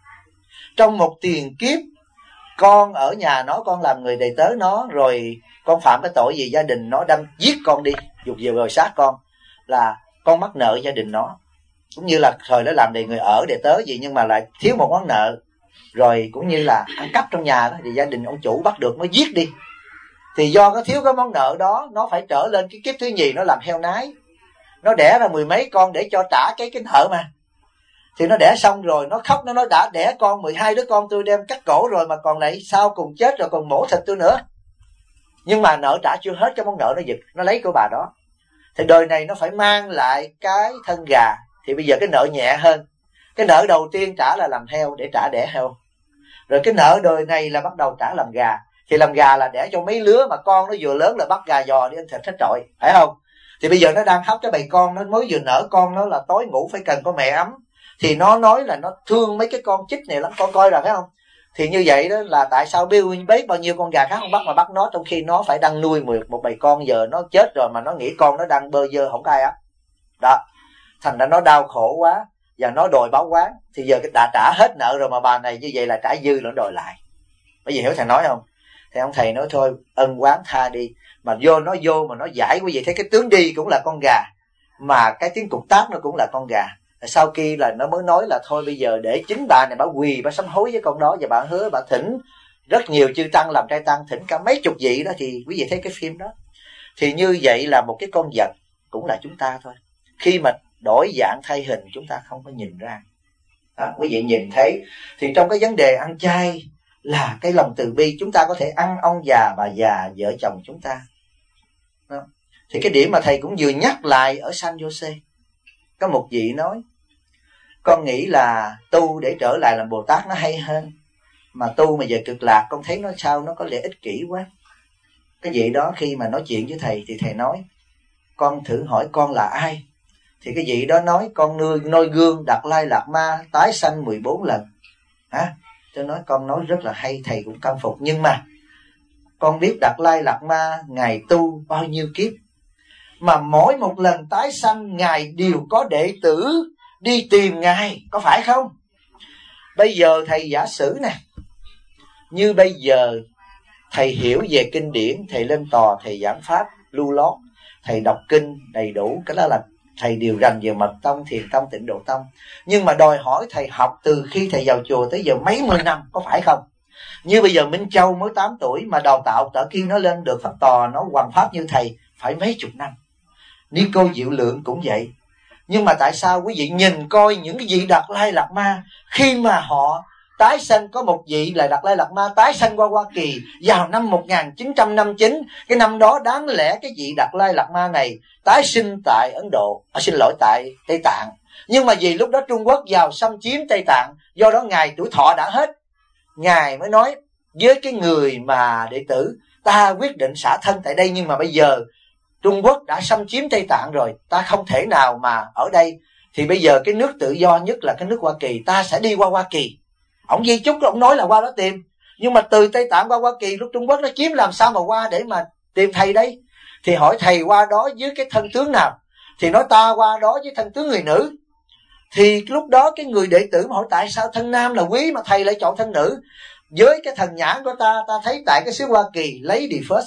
Trong một tiền kiếp con ở nhà nó, con làm người đầy tớ nó, rồi con phạm cái tội gì gia đình nó đang giết con đi, dục về rồi sát con, là con mắc nợ gia đình nó. Cũng như là thời đó làm đầy người ở đầy tớ gì, nhưng mà lại thiếu một món nợ, rồi cũng như là ăn cắp trong nhà đó, thì gia đình ông chủ bắt được mới giết đi. Thì do có thiếu cái món nợ đó, nó phải trở lên cái kiếp thứ nhì, nó làm heo nái, nó đẻ ra 10 mấy con để cho trả cái nợ mà. Thì nó đẻ xong rồi nó khóc, nó nói đã đẻ con 12 đứa con tôi đem cắt cổ rồi mà còn lại sau cùng chết rồi còn mổ thịt tôi nữa. Nhưng mà nợ trả chưa hết, cái món nợ nó giật, nó lấy của bà đó. Thì đời này nó phải mang lại cái thân gà. Thì bây giờ cái nợ nhẹ hơn. Cái nợ đầu tiên trả là làm heo để trả đẻ heo, rồi cái nợ đời này là bắt đầu trả làm gà. Thì làm gà là đẻ cho mấy lứa, mà con nó vừa lớn là bắt gà giò đi ăn thịt hết trọi, phải không? Thì bây giờ nó đang hấp cái bầy con, nó mới vừa nở con nó là tối ngủ phải cần có mẹ ấm. Thì nó nói là nó thương mấy cái con chích này lắm, con coi rồi phải không? Thì như vậy đó là tại sao bấy bao nhiêu con gà khác không bắt mà bắt nó, trong khi nó phải đang nuôi một bầy con, giờ nó chết rồi mà nó nghĩ con nó đang bơ vơ không có ai á. Đó, thành ra nó đau khổ quá và nó đòi báo oán. Thì giờ đã trả hết nợ rồi mà bà này như vậy là trả dư nó đòi lại. Bởi vì hiểu thầy nói không? Thì ông thầy nói thôi ân oán tha đi. Mà vô mà nó giải, quý vị thấy cái tướng đi cũng là con gà, mà cái tiếng cục tác nó cũng là con gà. Sau khi là nó mới nói là thôi bây giờ để chính bà này bà quỳ bà sám hối với con đó, và bà hứa bà thỉnh rất nhiều chư tăng làm trai tăng, thỉnh cả mấy chục vị đó. Thì quý vị thấy cái phim đó. Thì như vậy là một cái con vật cũng là chúng ta thôi. Khi mà đổi dạng thay hình chúng ta không có nhìn ra đó, quý vị nhìn thấy. Thì trong cái vấn đề ăn chay là cái lòng từ bi, chúng ta có thể ăn ông già bà già vợ chồng chúng ta đó. Thì cái điểm mà thầy cũng vừa nhắc lại ở San Jose, có một vị nói con nghĩ là tu để trở lại làm Bồ Tát nó hay hơn, mà tu mà về cực lạc con thấy nó sao nó có lẽ ích kỷ quá. Cái vị đó khi mà nói chuyện với thầy thì thầy nói con thử hỏi con là ai. Thì cái vị đó nói con noi gương Đạt Lai Lạt Ma tái sanh 14 lần. Tôi nói con nói rất là hay, thầy cũng căm phục. Nhưng mà con biết Đạt Lai Lạt Ma ngài tu bao nhiêu kiếp, mà mỗi một lần tái sanh ngài đều có đệ tử đi tìm ngài, có phải không? Bây giờ thầy giả sử nè, như bây giờ thầy hiểu về kinh điển, thầy lên tòa thầy giảng pháp lưu lót, thầy đọc kinh đầy đủ, cái đó là thầy điều rành về mật tông, thiền tông, tịnh độ tông, nhưng mà đòi hỏi thầy học từ khi thầy vào chùa tới giờ mấy mươi năm, có phải không? Như bây giờ Minh Châu mới 8 tuổi mà đào tạo tở khi nó lên được pháp tòa, nó hoằng pháp như thầy phải mấy chục năm. Ni Cô Diệu Lượng cũng vậy. Nhưng mà tại sao quý vị nhìn coi những cái vị Đạt Lai Lạt Ma, khi mà họ tái sanh, có một vị là Đạt Lai Lạt Ma tái sanh qua Hoa Kỳ vào năm 1959. Cái năm đó đáng lẽ cái vị Đạt Lai Lạt Ma này tái sinh tại Ấn Độ, tại Tây Tạng. Nhưng mà vì lúc đó Trung Quốc vào xâm chiếm Tây Tạng, do đó Ngài tuổi thọ đã hết, Ngài mới nói với cái người mà đệ tử, ta quyết định xả thân tại đây, nhưng mà bây giờ Trung Quốc đã xâm chiếm Tây Tạng rồi, ta không thể nào mà ở đây, thì bây giờ cái nước tự do nhất là cái nước Hoa Kỳ, ta sẽ đi qua Hoa Kỳ. Ông di chúc, ông nói là qua đó tìm, nhưng mà từ Tây Tạng qua Hoa Kỳ lúc Trung Quốc nó chiếm, làm sao mà qua để mà tìm thầy đây? Thì hỏi thầy qua đó với cái thân tướng nào? Thì nói ta qua đó với thân tướng người nữ. Thì lúc đó cái người đệ tử mà hỏi tại sao thân nam là quý mà thầy lại chọn thân nữ? Với cái thần nhãn của ta thấy tại cái xứ Hoa Kỳ lady first.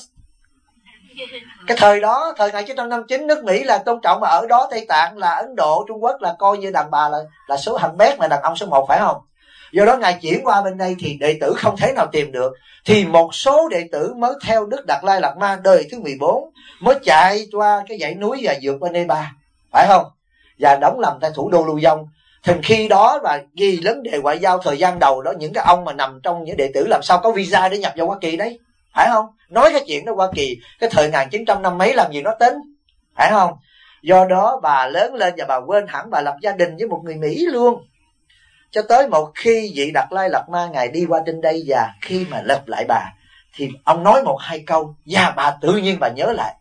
Cái thời đó, thời 1959, nước Mỹ là tôn trọng, mà ở đó Tây Tạng là Ấn Độ, Trung Quốc là coi như đàn bà là số hàng bét, mà đàn ông số 1, phải không? Do đó Ngài chuyển qua bên đây thì đệ tử không thể nào tìm được. Thì một số đệ tử mới theo Đức Đạt Lai Lạt Ma đời thứ 14 mới chạy qua cái dãy núi và vượt qua Nepal, phải không? Và đóng làm tại thủ đô Lưu Vong. Thì khi đó là vì vấn đề ngoại giao thời gian đầu đó, những cái ông mà nằm trong những đệ tử làm sao có visa để nhập vào Hoa Kỳ đấy, phải không? Nói cái chuyện đó Hoa Kỳ cái thời 1900 năm mấy làm gì nó tính, phải không? Do đó bà lớn lên và bà quên hẳn bà lập gia đình với một người Mỹ luôn. Cho tới một khi vị Đạt Lai Lạt Ma Ngài đi qua trên đây, và khi mà lập lại bà thì ông nói một hai câu và bà tự nhiên bà nhớ lại,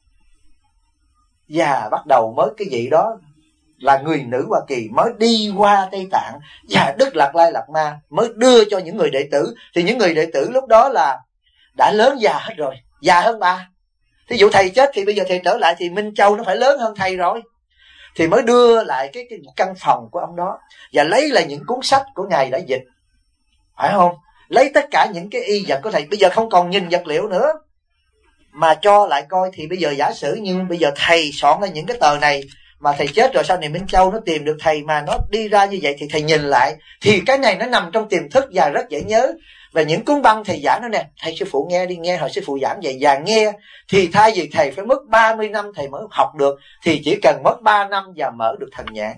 và bắt đầu mới cái vị đó là người nữ Hoa Kỳ mới đi qua Tây Tạng, và Đức Đạt Lai Lạt Ma mới đưa cho những người đệ tử. Thì những người đệ tử lúc đó là đã lớn già hết rồi, già hơn bà. Thí dụ thầy chết thì bây giờ thầy trở lại thì Minh Châu nó phải lớn hơn thầy rồi, thì mới đưa lại cái căn phòng của ông đó và lấy lại những cuốn sách của Ngài đã dịch, phải không? Lấy tất cả những cái y vật của thầy, bây giờ không còn nhìn vật liệu nữa mà cho lại coi. Thì bây giờ giả sử như bây giờ thầy soạn ra những cái tờ này mà thầy chết rồi, sau này Minh Châu nó tìm được thầy mà nó đi ra như vậy, thì thầy nhìn lại thì cái này nó nằm trong tiềm thức và rất dễ nhớ. Và những cuốn băng thầy giảng nó nè, thầy sư phụ nghe đi, nghe hồi sư phụ giảng vậy và nghe, thì thay vì thầy phải mất 30 năm thầy mới học được, thì chỉ cần mất 3 năm và mở được thần nhãn.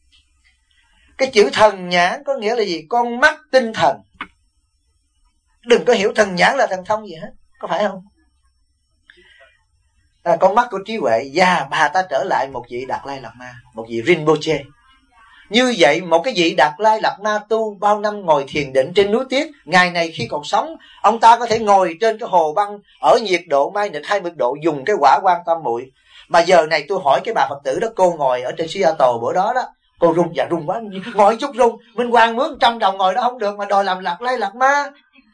Cái chữ thần nhãn có nghĩa là gì? Con mắt tinh thần. Đừng có hiểu thần nhãn là thần thông gì hết, có phải không? Con mắt của trí huệ. Và bà ta trở lại một vị Đạt Lai Lạt Ma, một vị Rinpoche. Như vậy một cái vị Đạt Lai Lạt Ma tu bao năm ngồi thiền định trên núi Tiết. Ngày này khi còn sống, ông ta có thể ngồi trên cái hồ băng ở nhiệt độ -20 độ, dùng cái quả quan tam muội. Mà giờ này tôi hỏi cái bà Phật tử đó, cô ngồi ở trên Seattle bữa đó đó, cô run và run quá, ngồi chút run. Minh Quang mướn 100 đồng ngồi đó không được mà đòi làm Đạt Lai Lạt Ma,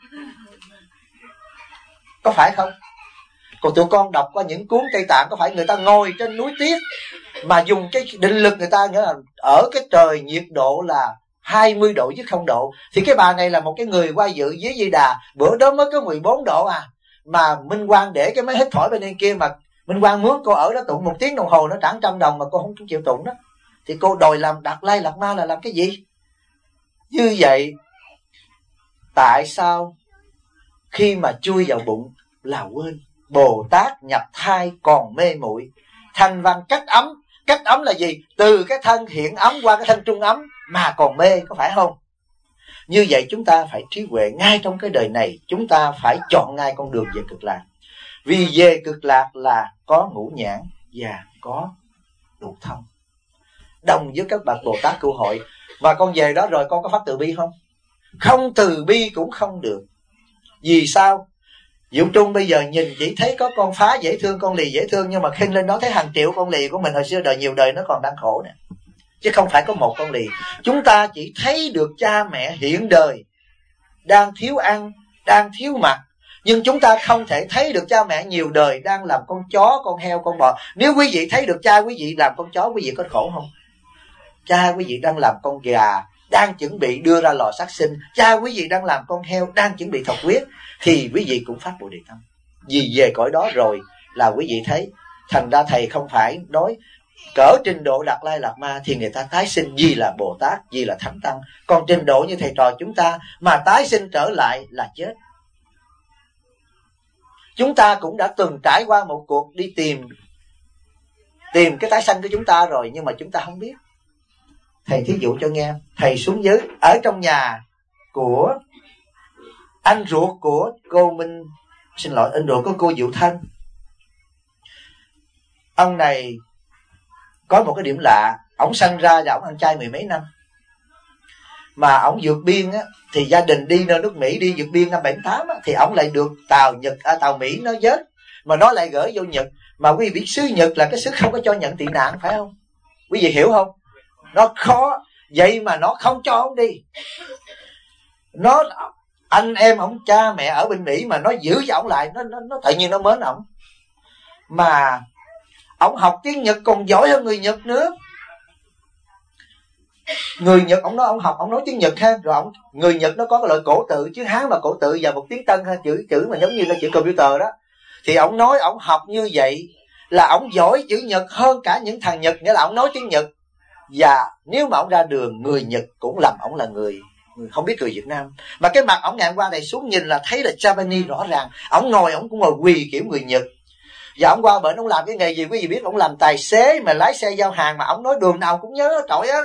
có phải không? Còn tụi con đọc qua những cuốn Tây Tạng, có phải người ta ngồi trên núi Tiết mà dùng cái định lực người ta, nghĩa là ở cái trời nhiệt độ là 20 độ chứ 0 độ. Thì cái bà này là một cái người qua dự với Di Đà, bữa đó mới có 14 độ à. Mà Minh Quang để cái máy hít thổi bên kia, mà Minh Quang muốn cô ở đó tụng 1 tiếng đồng hồ nó trả 100 đồng mà cô không chịu tụng đó. Thì cô đòi làm Đạt Lai Lạt Ma là làm cái gì? Như vậy tại sao khi mà chui vào bụng là quên? Bồ Tát nhập thai còn mê muội. Thành văn cách ấm. Cách ấm là gì? Từ cái thân hiện ấm qua cái thân trung ấm mà còn mê, có phải không? Như vậy chúng ta phải trí huệ ngay trong cái đời này. Chúng ta phải chọn ngay con đường về cực lạc. Vì về cực lạc là có ngũ nhãn và có đủ thông, đồng với các bậc Bồ Tát cứu hội. Và con về đó rồi con có phát từ bi không? Không từ bi cũng không được. Vì sao? Dũng Trung bây giờ nhìn chỉ thấy có con phá dễ thương, con lì dễ thương, nhưng mà khinh lên đó thấy hàng triệu con lì của mình hồi xưa đời nhiều đời nó còn đang khổ nè, chứ không phải có một con lì. Chúng ta chỉ thấy được cha mẹ hiện đời đang thiếu ăn, đang thiếu mặc, nhưng chúng ta không thể thấy được cha mẹ nhiều đời đang làm con chó, con heo, con bò. Nếu quý vị thấy được cha quý vị làm con chó, quý vị có khổ không? Cha quý vị đang làm con gà, đang chuẩn bị đưa ra lò sát sinh, cha quý vị đang làm con heo, đang chuẩn bị thọc huyết, thì quý vị cũng phát Bồ Đề tâm. Vì về cõi đó rồi là quý vị thấy. Thành ra thầy không phải nói cỡ trình độ Đạt Lai Lạt Ma thì người ta tái sinh vì là Bồ Tát, vì là Thánh Tăng. Còn trình độ như thầy trò chúng ta mà tái sinh trở lại là chết. Chúng ta cũng đã từng trải qua một cuộc đi tìm cái tái sanh của chúng ta rồi, nhưng mà chúng ta không biết. Thầy thí dụ cho nghe. Thầy xuống dưới ở trong nhà của anh ruột của cô Minh, xin lỗi, anh ruột của cô Diệu Thanh. Ông này có một cái điểm lạ, ổng sanh ra và ổng ăn chay 10 mấy năm. Mà ổng vượt biên á, thì gia đình đi nơi nước Mỹ đi vượt biên năm 78 á, thì ổng lại được tàu Mỹ nó vớt, mà nó lại gửi vô Nhật. Mà quý vị biết xứ Nhật là cái xứ không có cho nhận tị nạn, phải không? Quý vị hiểu không? Nó khó, vậy mà nó không cho ông đi. Nó anh em ổng, cha mẹ ở bên Mỹ mà nó giữ cho ổng lại, nó tự nhiên nó mến ổng. Mà ổng học tiếng Nhật còn giỏi hơn người Nhật nữa. Người Nhật ổng nói ổng học, ổng nói tiếng Nhật ha, rồi người Nhật nó có cái loại cổ tự, chứ Hán mà cổ tự và một tiếng Tân ha, chữ mà giống như là chữ computer đó. Thì ổng nói ổng học như vậy là ổng giỏi chữ Nhật hơn cả những thằng Nhật, nghĩa là ổng nói tiếng Nhật. Và nếu mà ổng ra đường, người Nhật cũng lầm ổng là người không biết người Việt Nam. Mà cái mặt ổng ngày qua này xuống nhìn là thấy là Japanese rõ ràng. Ổng cũng ngồi quỳ kiểu người Nhật. Và ổng qua bển ổng làm cái nghề gì quý vị biết? Ổng làm tài xế mà lái xe giao hàng, mà ổng nói đường nào cũng nhớ trội á.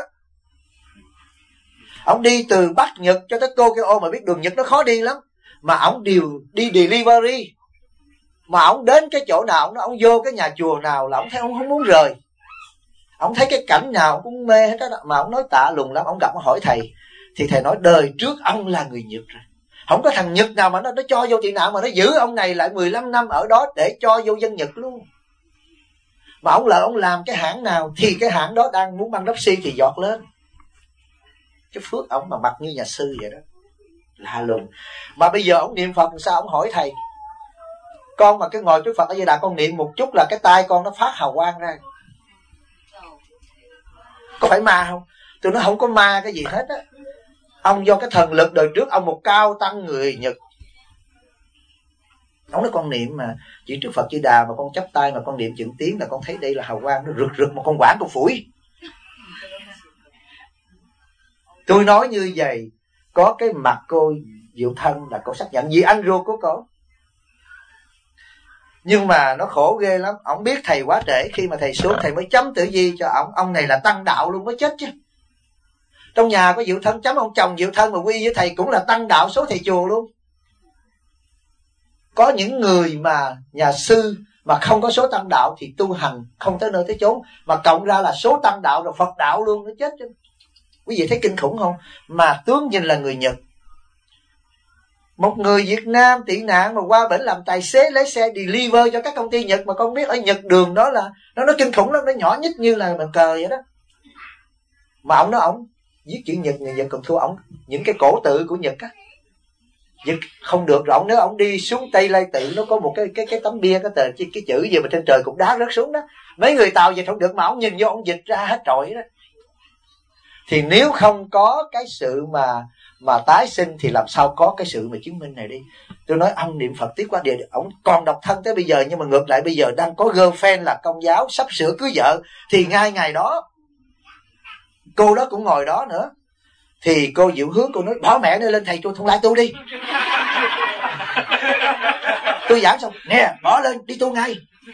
Ổng đi từ Bắc Nhật cho tới Tokyo, mà biết đường Nhật nó khó đi lắm. Mà ổng đều đi delivery. Mà ổng đến cái chỗ nào, ổng vô cái nhà chùa nào là ổng thấy ổng không muốn rời. Ổng thấy cái cảnh nào ổng cũng mê hết đó. Mà ổng nói tạ lùng lắm. Ổng gặp ổng hỏi thầy, thì thầy nói đời trước ông là người Nhật rồi. Không có thằng Nhật nào mà nó cho vô tị nạn, mà nó giữ ông này lại 15 năm ở đó để cho vô dân Nhật luôn. Mà ông làm cái hãng nào thì cái hãng đó đang muốn băng Pepsi thì giọt lên. Cái phước ổng mà mặt như nhà sư vậy đó, lạ lùng. Mà bây giờ ổng niệm Phật sao? Ổng hỏi thầy, con mà cái ngồi trước Phật ở Di Đà, con niệm một chút là cái tai con nó phát hào quang ra, có phải ma không? Tôi nói không có ma cái gì hết á. Ông do cái thần lực đời trước ông một cao tăng người Nhật. Ông nói con niệm mà chỉ trước Phật Di Đà mà con chắp tay mà con niệm chừng tiếng là con thấy đây là hào quang nó rực rực, một con quảng con phủi. Tôi nói như vậy, có cái mặt cô Diệu Thân là cô xác nhận vì anh ruột của cô. Nhưng mà nó khổ ghê lắm. Ông biết thầy quá trễ, khi mà thầy xuống thầy mới chấm tử vi cho ông. Ông này là tăng đạo luôn mới chết chứ. Trong nhà có Diệu Thân chấm ông chồng Diệu Thân mà quy với thầy cũng là tăng đạo số thầy chùa luôn. Có những người mà nhà sư mà không có số tăng đạo thì tu hành không tới nơi tới chốn, mà cộng ra là số tăng đạo rồi Phật đạo luôn, nó chết chứ. Quý vị thấy kinh khủng không? Mà tướng nhìn là người Nhật. Một người Việt Nam tị nạn mà qua bển làm tài xế lấy xe deliver cho các công ty Nhật, mà con biết ở Nhật đường đó là nó kinh khủng lắm, nó nhỏ nhất như là bàn cờ vậy đó. Mà ông nói ông viết chữ Nhật, người Nhật còn thua ông những cái cổ tự của Nhật á. Nhật không được rồi. Nếu ông đi xuống Tây Lai Tự, nó có một cái tấm bia, cái chữ gì mà trên trời cục đá rớt xuống đó, mấy người Tàu dịch không được, mà ông nhìn vô ông dịch ra hết trọi đó. Thì nếu không có cái sự mà tái sinh thì làm sao có cái sự mà chứng minh này đi. Tôi nói ông niệm Phật tiếc quá, ông còn độc thân tới bây giờ, nhưng mà ngược lại bây giờ đang có girlfriend là Công giáo, sắp sửa cưới vợ. Thì ngay ngày đó cô đó cũng ngồi đó nữa, thì cô Diệu Hướng cô nói bỏ mẹ nó lên thầy cho Thông Lai tu đi. Tôi giảng xong nè, bỏ lên đi tu ngay,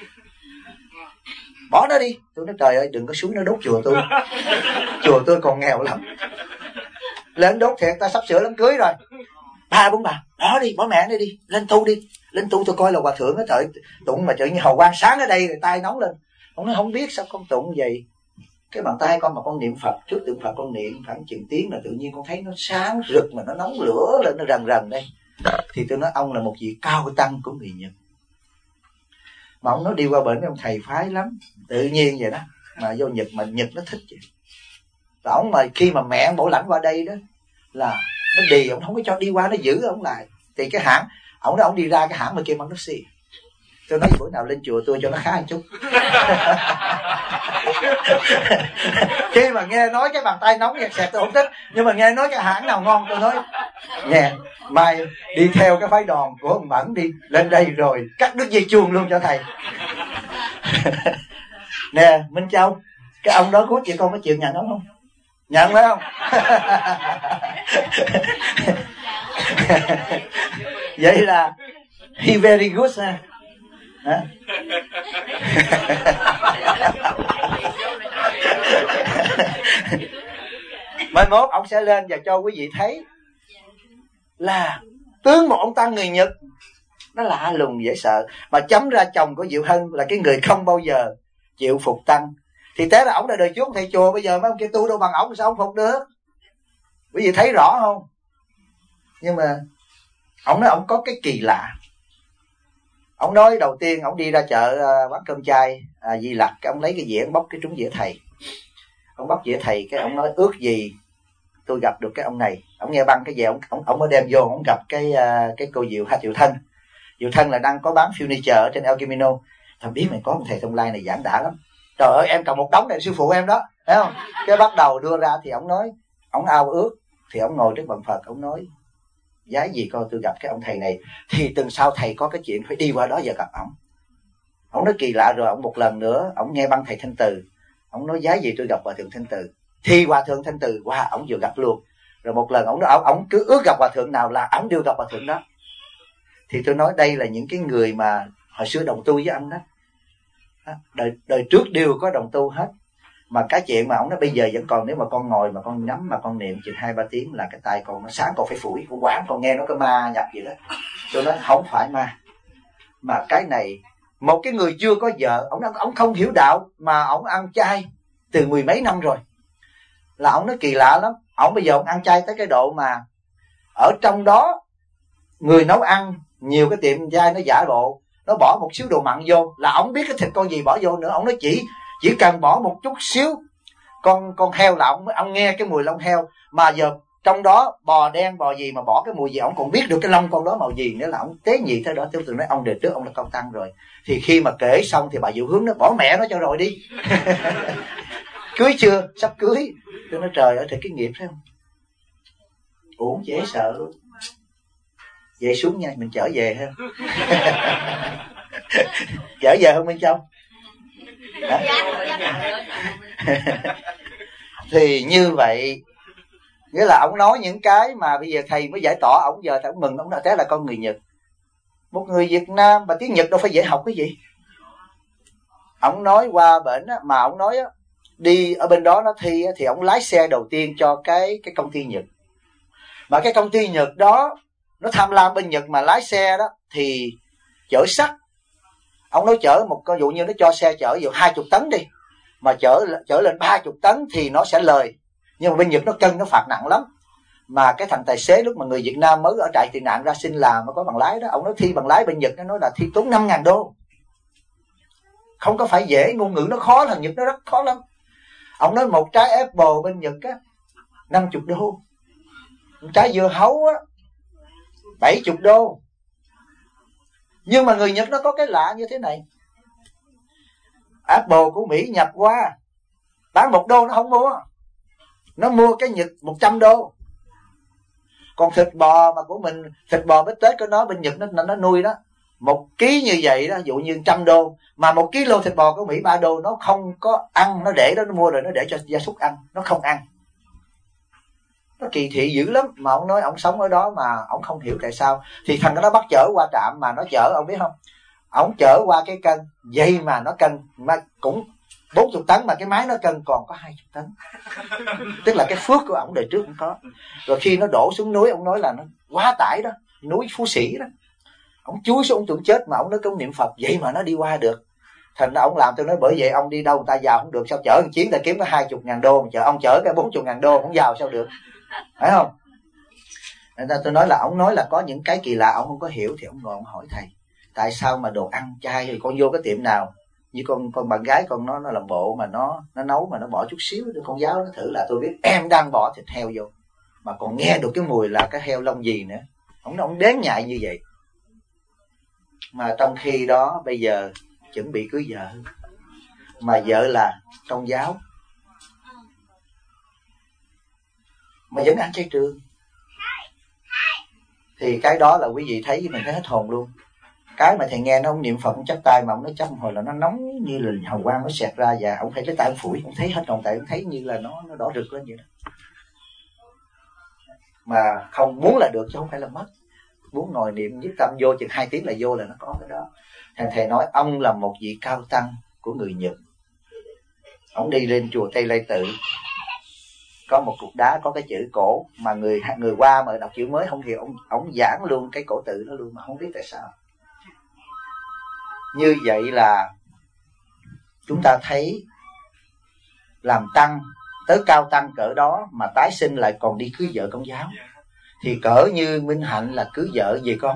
bỏ nó đi. Tôi nói trời ơi đừng có xuống nó đốt chùa tôi. Chùa tôi còn nghèo lắm, lên đốt thiệt, ta sắp sửa đám cưới rồi. 3-4 bà bỏ đi, bỏ mẹ nó đi, lên tu đi. Lên tu tôi coi là hòa thượng á, trời tụng mà tự nhiên hào quang sáng ở đây rồi tay nóng lên. Ông nói không biết sao con tụng vậy. Cái bàn tay con mà con niệm Phật, trước tượng Phật con niệm khoảng chừng tiếng là tự nhiên con thấy nó sáng rực mà nó nóng lửa lên, nó rần rần đây. Thì tôi nói ông là một vị cao tăng của người Nhật. Mà ông nói đi qua bển ông thầy phái lắm, tự nhiên vậy đó. Mà vô Nhật mà Nhật nó thích vậy. Và ông mà khi mà mẹ ông bảo lãnh qua đây đó là nó đi, ông không có cho đi qua, nó giữ ông lại. Thì cái hãng ông đó, ông đi ra cái hãng mà kêu băng taxi. Tôi nói bữa nào lên chùa tôi cho nó khá một chút. Khi mà nghe nói cái bàn tay nóng nhạt xẹt tôi không thích, nhưng mà nghe nói cái hãng nào ngon tôi nói nè, mai đi theo cái phái đoàn của ông Mẫn đi, lên đây rồi cắt đứt dây chuông luôn cho thầy. Nè Minh Châu, Cái ông đó cuối chị con có chịu nhận ông không? Nhận phải không? Vậy là he very good ha. Mai mốt ông sẽ lên và cho quý vị thấy là tướng một ông tăng người Nhật nó lạ lùng dễ sợ, mà chấm ra chồng của Diệu Hân là cái người không bao giờ chịu phục tăng. Thì thế là ông là đời trước thầy chùa, bây giờ mấy ông kia tu đâu bằng ông, sao ông phục được? Quý vị thấy rõ không? Nhưng mà ông nói ông có cái kỳ lạ. Ông nói đầu tiên ông đi ra chợ bán cơm chay Di Lặc, cái ông lấy cái dĩa, ông bóc cái trúng dĩa thầy. Ông bóc dĩa thầy, cái ông nói ước gì tôi gặp được cái ông này. Ông nghe băng cái về, ông mới đem vô, ông gặp cái cô Diệu Thân. Diệu Thân là đang có bán furniture ở trên El Camino. Thầy biết mày có một thầy Thông Lai này giảng đã lắm. Trời ơi, em cầm một đống này sư phụ em đó, thấy không? Cái bắt đầu đưa ra thì ông nói, ông ao ước, thì ông ngồi trước bàn Phật, ông nói giá gì coi tôi gặp cái ông thầy này. Thì tuần sau thầy có cái chuyện phải đi qua đó và gặp ông. Ông nói kỳ lạ. Rồi ông một lần nữa ông nghe băng thầy Thanh Từ, ông nói giá gì tôi gặp hòa thượng Thanh Từ. Thì hòa thượng Thanh Từ ông vừa gặp luôn. Rồi một lần ông cứ ước gặp hòa thượng nào là ông đều gặp hòa thượng đó. Thì tôi nói đây là những cái người mà hồi xưa đồng tu với anh đó. Đời trước đều có đồng tu hết. Mà cái chuyện mà ông nói bây giờ vẫn còn, nếu mà con ngồi mà con nhắm mà con niệm chừng 2-3 tiếng là cái tay con nó sáng, con phải phủi, con quán, con nghe nó có ma nhập gì đó. Tôi nói không phải ma, mà cái này một cái người chưa có vợ, ông không hiểu đạo mà ông ăn chay từ 10 mấy năm rồi, là ông nói kỳ lạ lắm. Ông bây giờ ông ăn chay tới cái độ mà ở trong đó người nấu ăn nhiều cái tiệm chay nó giả bộ, nó bỏ một xíu đồ mặn vô là ông biết cái thịt con gì bỏ vô nữa. Ông nói chỉ cần bỏ một chút xíu con heo là ông nghe cái mùi lông heo, mà giờ trong đó bò đen bò gì mà bỏ cái mùi gì ông còn biết được cái lông con đó màu gì nữa, là ông tế nhị thế đó. Tôi từng nói ông đời trước ông là con tăng rồi. Thì khi mà kể xong thì bà Diệu Hướng nó bỏ mẹ nó cho rồi đi. Cưới chưa? Sắp cưới. Tôi nói trời ơi, thì cái nghiệp thấy không? Uổng dễ sợ luôn. Về xuống nha, mình trở về ha. Trở về không bên trong? Thì như vậy, nghĩa là ông nói những cái mà bây giờ thầy mới giải tỏa. Ông giờ thầy mừng, ông nói thế là con người Nhật, một người Việt Nam mà tiếng Nhật đâu phải dễ học cái gì. Ông nói qua bển á, mà ông nói á, đi ở bên đó nó thi á, thì ông lái xe đầu tiên cho cái công ty Nhật. Mà cái công ty Nhật đó nó tham lam bên Nhật, mà lái xe đó thì chở sắt. Ông nói chở một ví dụ như nó cho xe chở 20 tấn đi, mà chở lên 30 tấn thì nó sẽ lời. Nhưng mà bên Nhật nó cân, nó phạt nặng lắm. Mà cái thằng tài xế lúc mà người Việt Nam mới ở trại tị nạn ra xin làm mà có bằng lái đó, ông nói thi bằng lái bên Nhật, nó nói là thi tốn 5.000 đô. Không có phải dễ, ngôn ngữ nó khó, thằng Nhật nó rất khó lắm. Ông nói một trái apple bên Nhật á 50 đô, một trái dưa hấu á 70 đô. Nhưng mà người Nhật nó có cái lạ như thế này, apple của Mỹ nhập qua bán 1 đô nó không mua, nó mua cái Nhật 100 đô. Còn thịt bò mà của mình, thịt bò bít tết của nó bên Nhật nó nuôi đó, 1 ký như vậy đó, ví dụ như 100 đô, mà 1 kg thịt bò của Mỹ 3 đô, nó không có ăn, nó để đó, nó mua rồi nó để cho gia súc ăn, nó không ăn. Nó kỳ thị dữ lắm. Mà ông nói ông sống ở đó mà ông không hiểu tại sao. Thì thằng đó nó bắt chở qua trạm, mà nó chở ông biết không, ông chở qua cái cân vậy mà nó cân mà cũng 40 tấn, mà cái máy nó cân còn có 20 tấn. Tức là cái phước của ông đời trước cũng có. Rồi khi nó đổ xuống núi, ông nói là nó quá tải đó, núi Phú Sĩ đó, ông chúi xuống ông tưởng chết, mà ông nói công niệm Phật vậy mà nó đi qua được. Thành ra ông làm. Tôi nói bởi vậy ông đi đâu người ta vào không được, sao chở một chuyến ta kiếm có 20.000 đô, ông chở cái 40.000 đô không vào sao được, phải không? Nên tôi nói là ông nói là có những cái kỳ lạ ông không có hiểu, thì ông ngồi ông hỏi thầy tại sao mà đồ ăn chay thì con vô cái tiệm nào như con bạn gái con nó làm bộ mà nó nấu mà nó bỏ chút xíu, con giáo nó thử là tôi biết em đang bỏ thịt heo vô mà còn nghe được cái mùi là cái heo lông gì nữa. Ông đếm nhại như vậy. Mà trong khi đó bây giờ chuẩn bị cưới vợ, mà vợ là công giáo mà vẫn ăn chay trường, thì cái đó là quý vị thấy mình thấy hết hồn luôn. cái mà thầy nghe nó ông niệm Phật ông chắp tay mà ông nói chắp hồi là nó nóng như là hào quang nó xẹt ra, và ông phải lấy tay ông phủi, ông thấy hết tròn tay, ông thấy như là nó đỏ rực lên vậy đó. Mà không muốn là được chứ không phải là mất. Muốn ngồi niệm nhất tâm vô chừng 2 tiếng là vô là nó có cái đó. Thầy nói ông là một vị cao tăng của người Nhật. Ông đi lên chùa Tây Lai Tự, có một cục đá có cái chữ cổ mà người qua mà đọc chữ mới không hiểu, ông giảng luôn cái cổ tự đó luôn mà không biết tại sao. Như vậy là chúng ta thấy làm tăng tới cao tăng cỡ đó mà tái sinh lại còn đi cưới vợ Công giáo, thì cỡ như Minh Hạnh là cưới vợ gì con.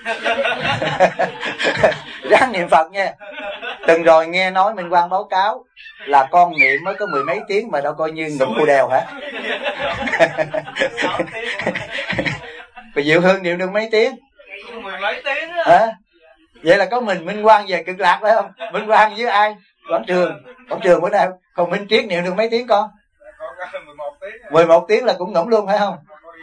Ráng niệm Phật nha. Từng rồi nghe nói Minh Quang báo cáo là con niệm mới có 10 mấy tiếng mà đâu coi như ngủm cù đèo hả. Và Diệu Hương niệm được mấy tiếng? 10 mấy tiếng đó. Hả? Vậy là có mình Minh Quang về Cực Lạc phải không? Minh Quang với ai? Quảng Trường bữa nào? Còn Minh Triết niệm được mấy tiếng con? Con 11 tiếng. 11 tiếng là cũng ngủm luôn phải không?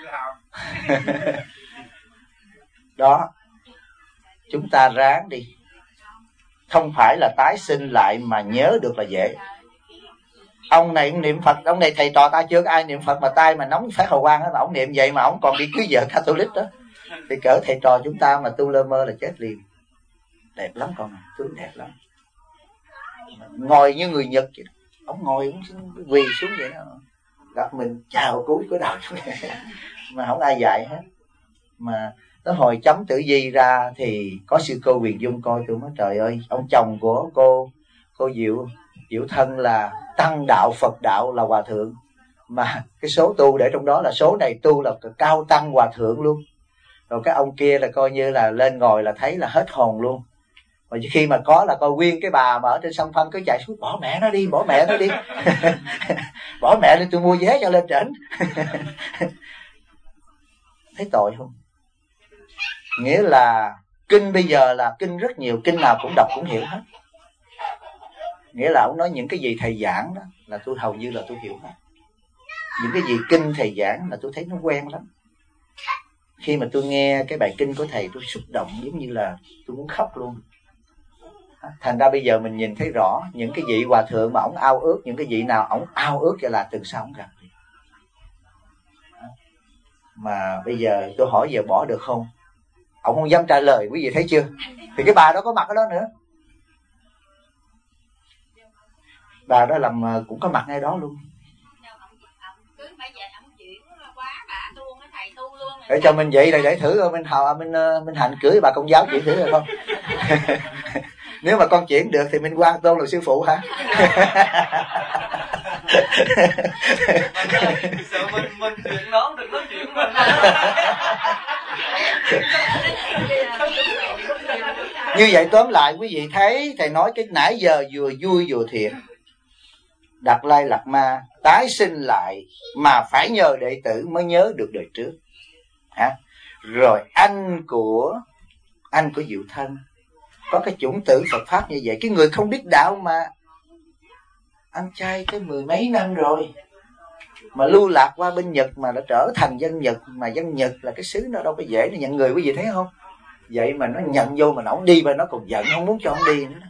Đó, chúng ta ráng đi. Không phải là tái sinh lại mà nhớ được là dễ. Ông này cũng niệm Phật, ông này thầy trò ta chưa có ai niệm Phật mà tay mà nóng phát hào quang đó, mà ông niệm vậy mà ông còn đi cưới vợ Catholic đó. Thì cỡ thầy trò chúng ta mà tu lơ mơ là chết liền. Đẹp lắm con à, tướng đẹp lắm. Ngồi như người Nhật vậy đó. Ông ngồi ông quỳ xuống vậy đó, gặp mình chào cúi cúi đầu mà không ai dạy hết. Mà tới hồi chấm tử vi ra thì có sư cô Huyền Dung coi, tôi nói trời ơi, ông chồng của cô Diệu Thân là tăng đạo Phật đạo là hòa thượng, mà cái số tu để trong đó là số này tu là cao tăng hòa thượng luôn. Rồi cái ông kia là coi như là lên ngồi là thấy là hết hồn luôn. Và khi mà có là coi nguyên cái bà mà ở trên sông Phân cứ chạy xuống, bỏ mẹ nó đi bỏ mẹ đi, tôi mua vé cho lên trển. Thấy tội không? Nghĩa là kinh bây giờ là kinh rất nhiều, kinh nào cũng đọc cũng hiểu hết. Nghĩa là ông nói những cái gì thầy giảng đó là tôi hầu như là tôi hiểu hết. Những cái gì kinh thầy giảng là tôi thấy nó quen lắm. Khi mà tôi nghe cái bài kinh của thầy tôi xúc động giống như là tôi muốn khóc luôn. Thành ra bây giờ mình nhìn thấy rõ những cái vị hòa thượng mà ổng ao ước, những cái vị nào ổng ao ước cho là từ sao ổng gặp. Mà bây giờ tôi hỏi giờ bỏ được không? Ổng không dám trả lời, quý vị thấy chưa? Thì cái bà đó có mặt ở đó nữa. Bà đó làm cũng có mặt ngay đó luôn. Để cho mình vậy để thử Minh Hạnh cưới bà Công giáo chuyển thử rồi không? Nếu mà con chuyển được thì Minh Quang tôn là sư phụ hả? Sợ mình chuyện đó đừng nói chuyện mình. Như vậy tóm lại quý vị thấy thầy nói cái nãy giờ vừa vui vừa thiệt. Đạt Lai Lạt Ma tái sinh lại mà phải nhờ đệ tử mới nhớ được đời trước. Rồi anh của Diệu Thân có cái chủng tử Phật Pháp như vậy. Cái người không biết đạo mà ăn chay tới 10 mấy năm rồi, mà lưu lạc qua bên Nhật mà đã trở thành dân Nhật. Mà dân Nhật là cái xứ nó đâu có dễ nó nhận người, quý vị thấy không? Vậy mà nó nhận vô mà nó không đi, và nó còn giận không muốn cho ông đi nữa.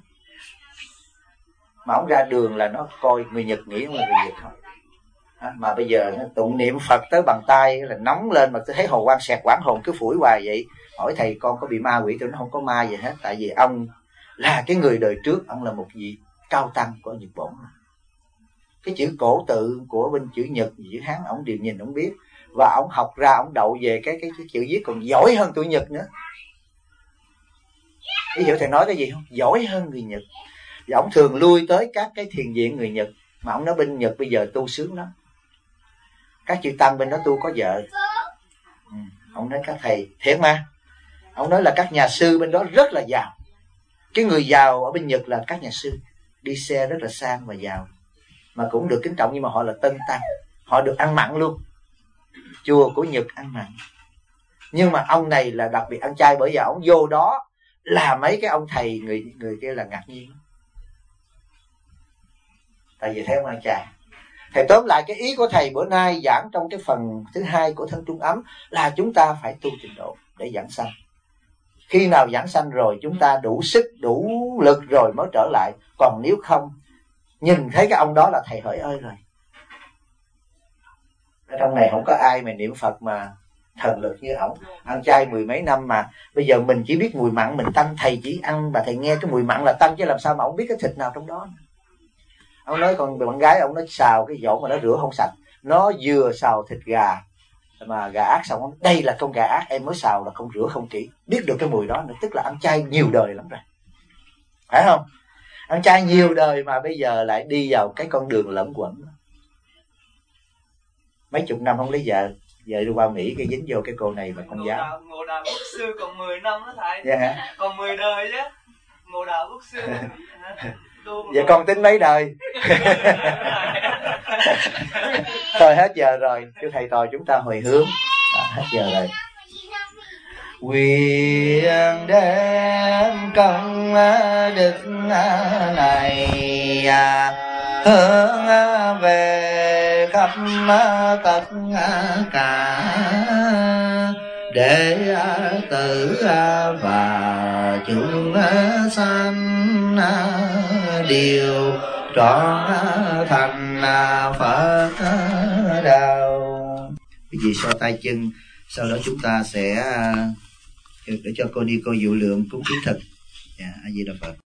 Mà ông ra đường là nó coi người Nhật nghĩ ông là người Nhật không. Mà bây giờ nó tụng niệm Phật tới bàn tay là nóng lên, mà tôi thấy hồ quang xẹt quảng hồn cứ phủi hoài vậy. Hỏi thầy con có bị ma quỷ? Tôi nói không có ma gì hết. Tại vì ông là cái người đời trước, ông là một vị cao tăng của Nhật Bản. Cái chữ cổ tự của bên chữ Nhật, chữ Hán ông đều nhìn ông biết. Và ông học ra ông đậu về cái chữ viết còn giỏi hơn tụi Nhật nữa. Ý hiểu thầy nói cái gì không? Giỏi hơn người Nhật. Và ông thường lui tới các cái thiền viện người Nhật. Mà ông nói bên Nhật bây giờ tu sướng lắm. Các chư tăng bên đó tu có vợ. Ông nói các thầy thiệt mà. Ông nói là các nhà sư bên đó rất là giàu. Cái người giàu ở bên Nhật là các nhà sư, đi xe rất là sang và giàu, mà cũng được kính trọng, nhưng mà họ là tân tăng, họ được ăn mặn luôn. Chùa của Nhật ăn mặn. Nhưng mà ông này là đặc biệt ăn chay, bởi vì ông vô đó là mấy cái ông thầy người kia là ngạc nhiên. Tại vì thấy ông ăn chay. Thầy tóm lại cái ý của thầy bữa nay giảng trong cái phần thứ 2 của Thân Trung Ấm là chúng ta phải tu trình độ để giảng sanh. Khi nào giảng sanh rồi chúng ta đủ sức đủ lực rồi mới trở lại. Còn nếu không, nhìn thấy cái ông đó là thầy hỡi ơi rồi. Ở trong này không có ai mà niệm Phật mà thần lực như ổng. Ăn chay 10 mấy năm mà bây giờ mình chỉ biết mùi mặn mình tanh. Thầy chỉ ăn và thầy nghe cái mùi mặn là tanh, chứ làm sao mà ổng biết cái thịt nào trong đó. Ông nói con bạn gái ông nói xào cái dỗ mà nó rửa không sạch. Nó vừa xào thịt gà mà gà ác xong, đây là con gà ác em mới xào là không rửa không kỹ. Biết được cái mùi đó nữa, tức là ăn chay nhiều đời lắm rồi, phải không? Ăn chay nhiều đời mà bây giờ lại đi vào cái con đường lẫn quẩn. Mấy chục năm không lấy vợ, giờ đi qua Mỹ cái dính vô cái cô này mà không dám. Ngộ đạo quốc sư còn 10 năm đó thầy. Yeah. Còn 10 đời chứ. Ngộ đạo quốc sư. Vậy con tính mấy đời? Thôi hết giờ rồi, thưa thầy trò chúng ta hồi hướng. Hết giờ rồi. Nguyện đem công đức này hướng về khắp tất cả, để tử và chúng sanh đều trọn thành Phật đạo. Cái gì so tay chân, sau đó chúng ta sẽ để cho cô đi cô Diệu Lượng cúng kiến thực. A Di Đà Phật.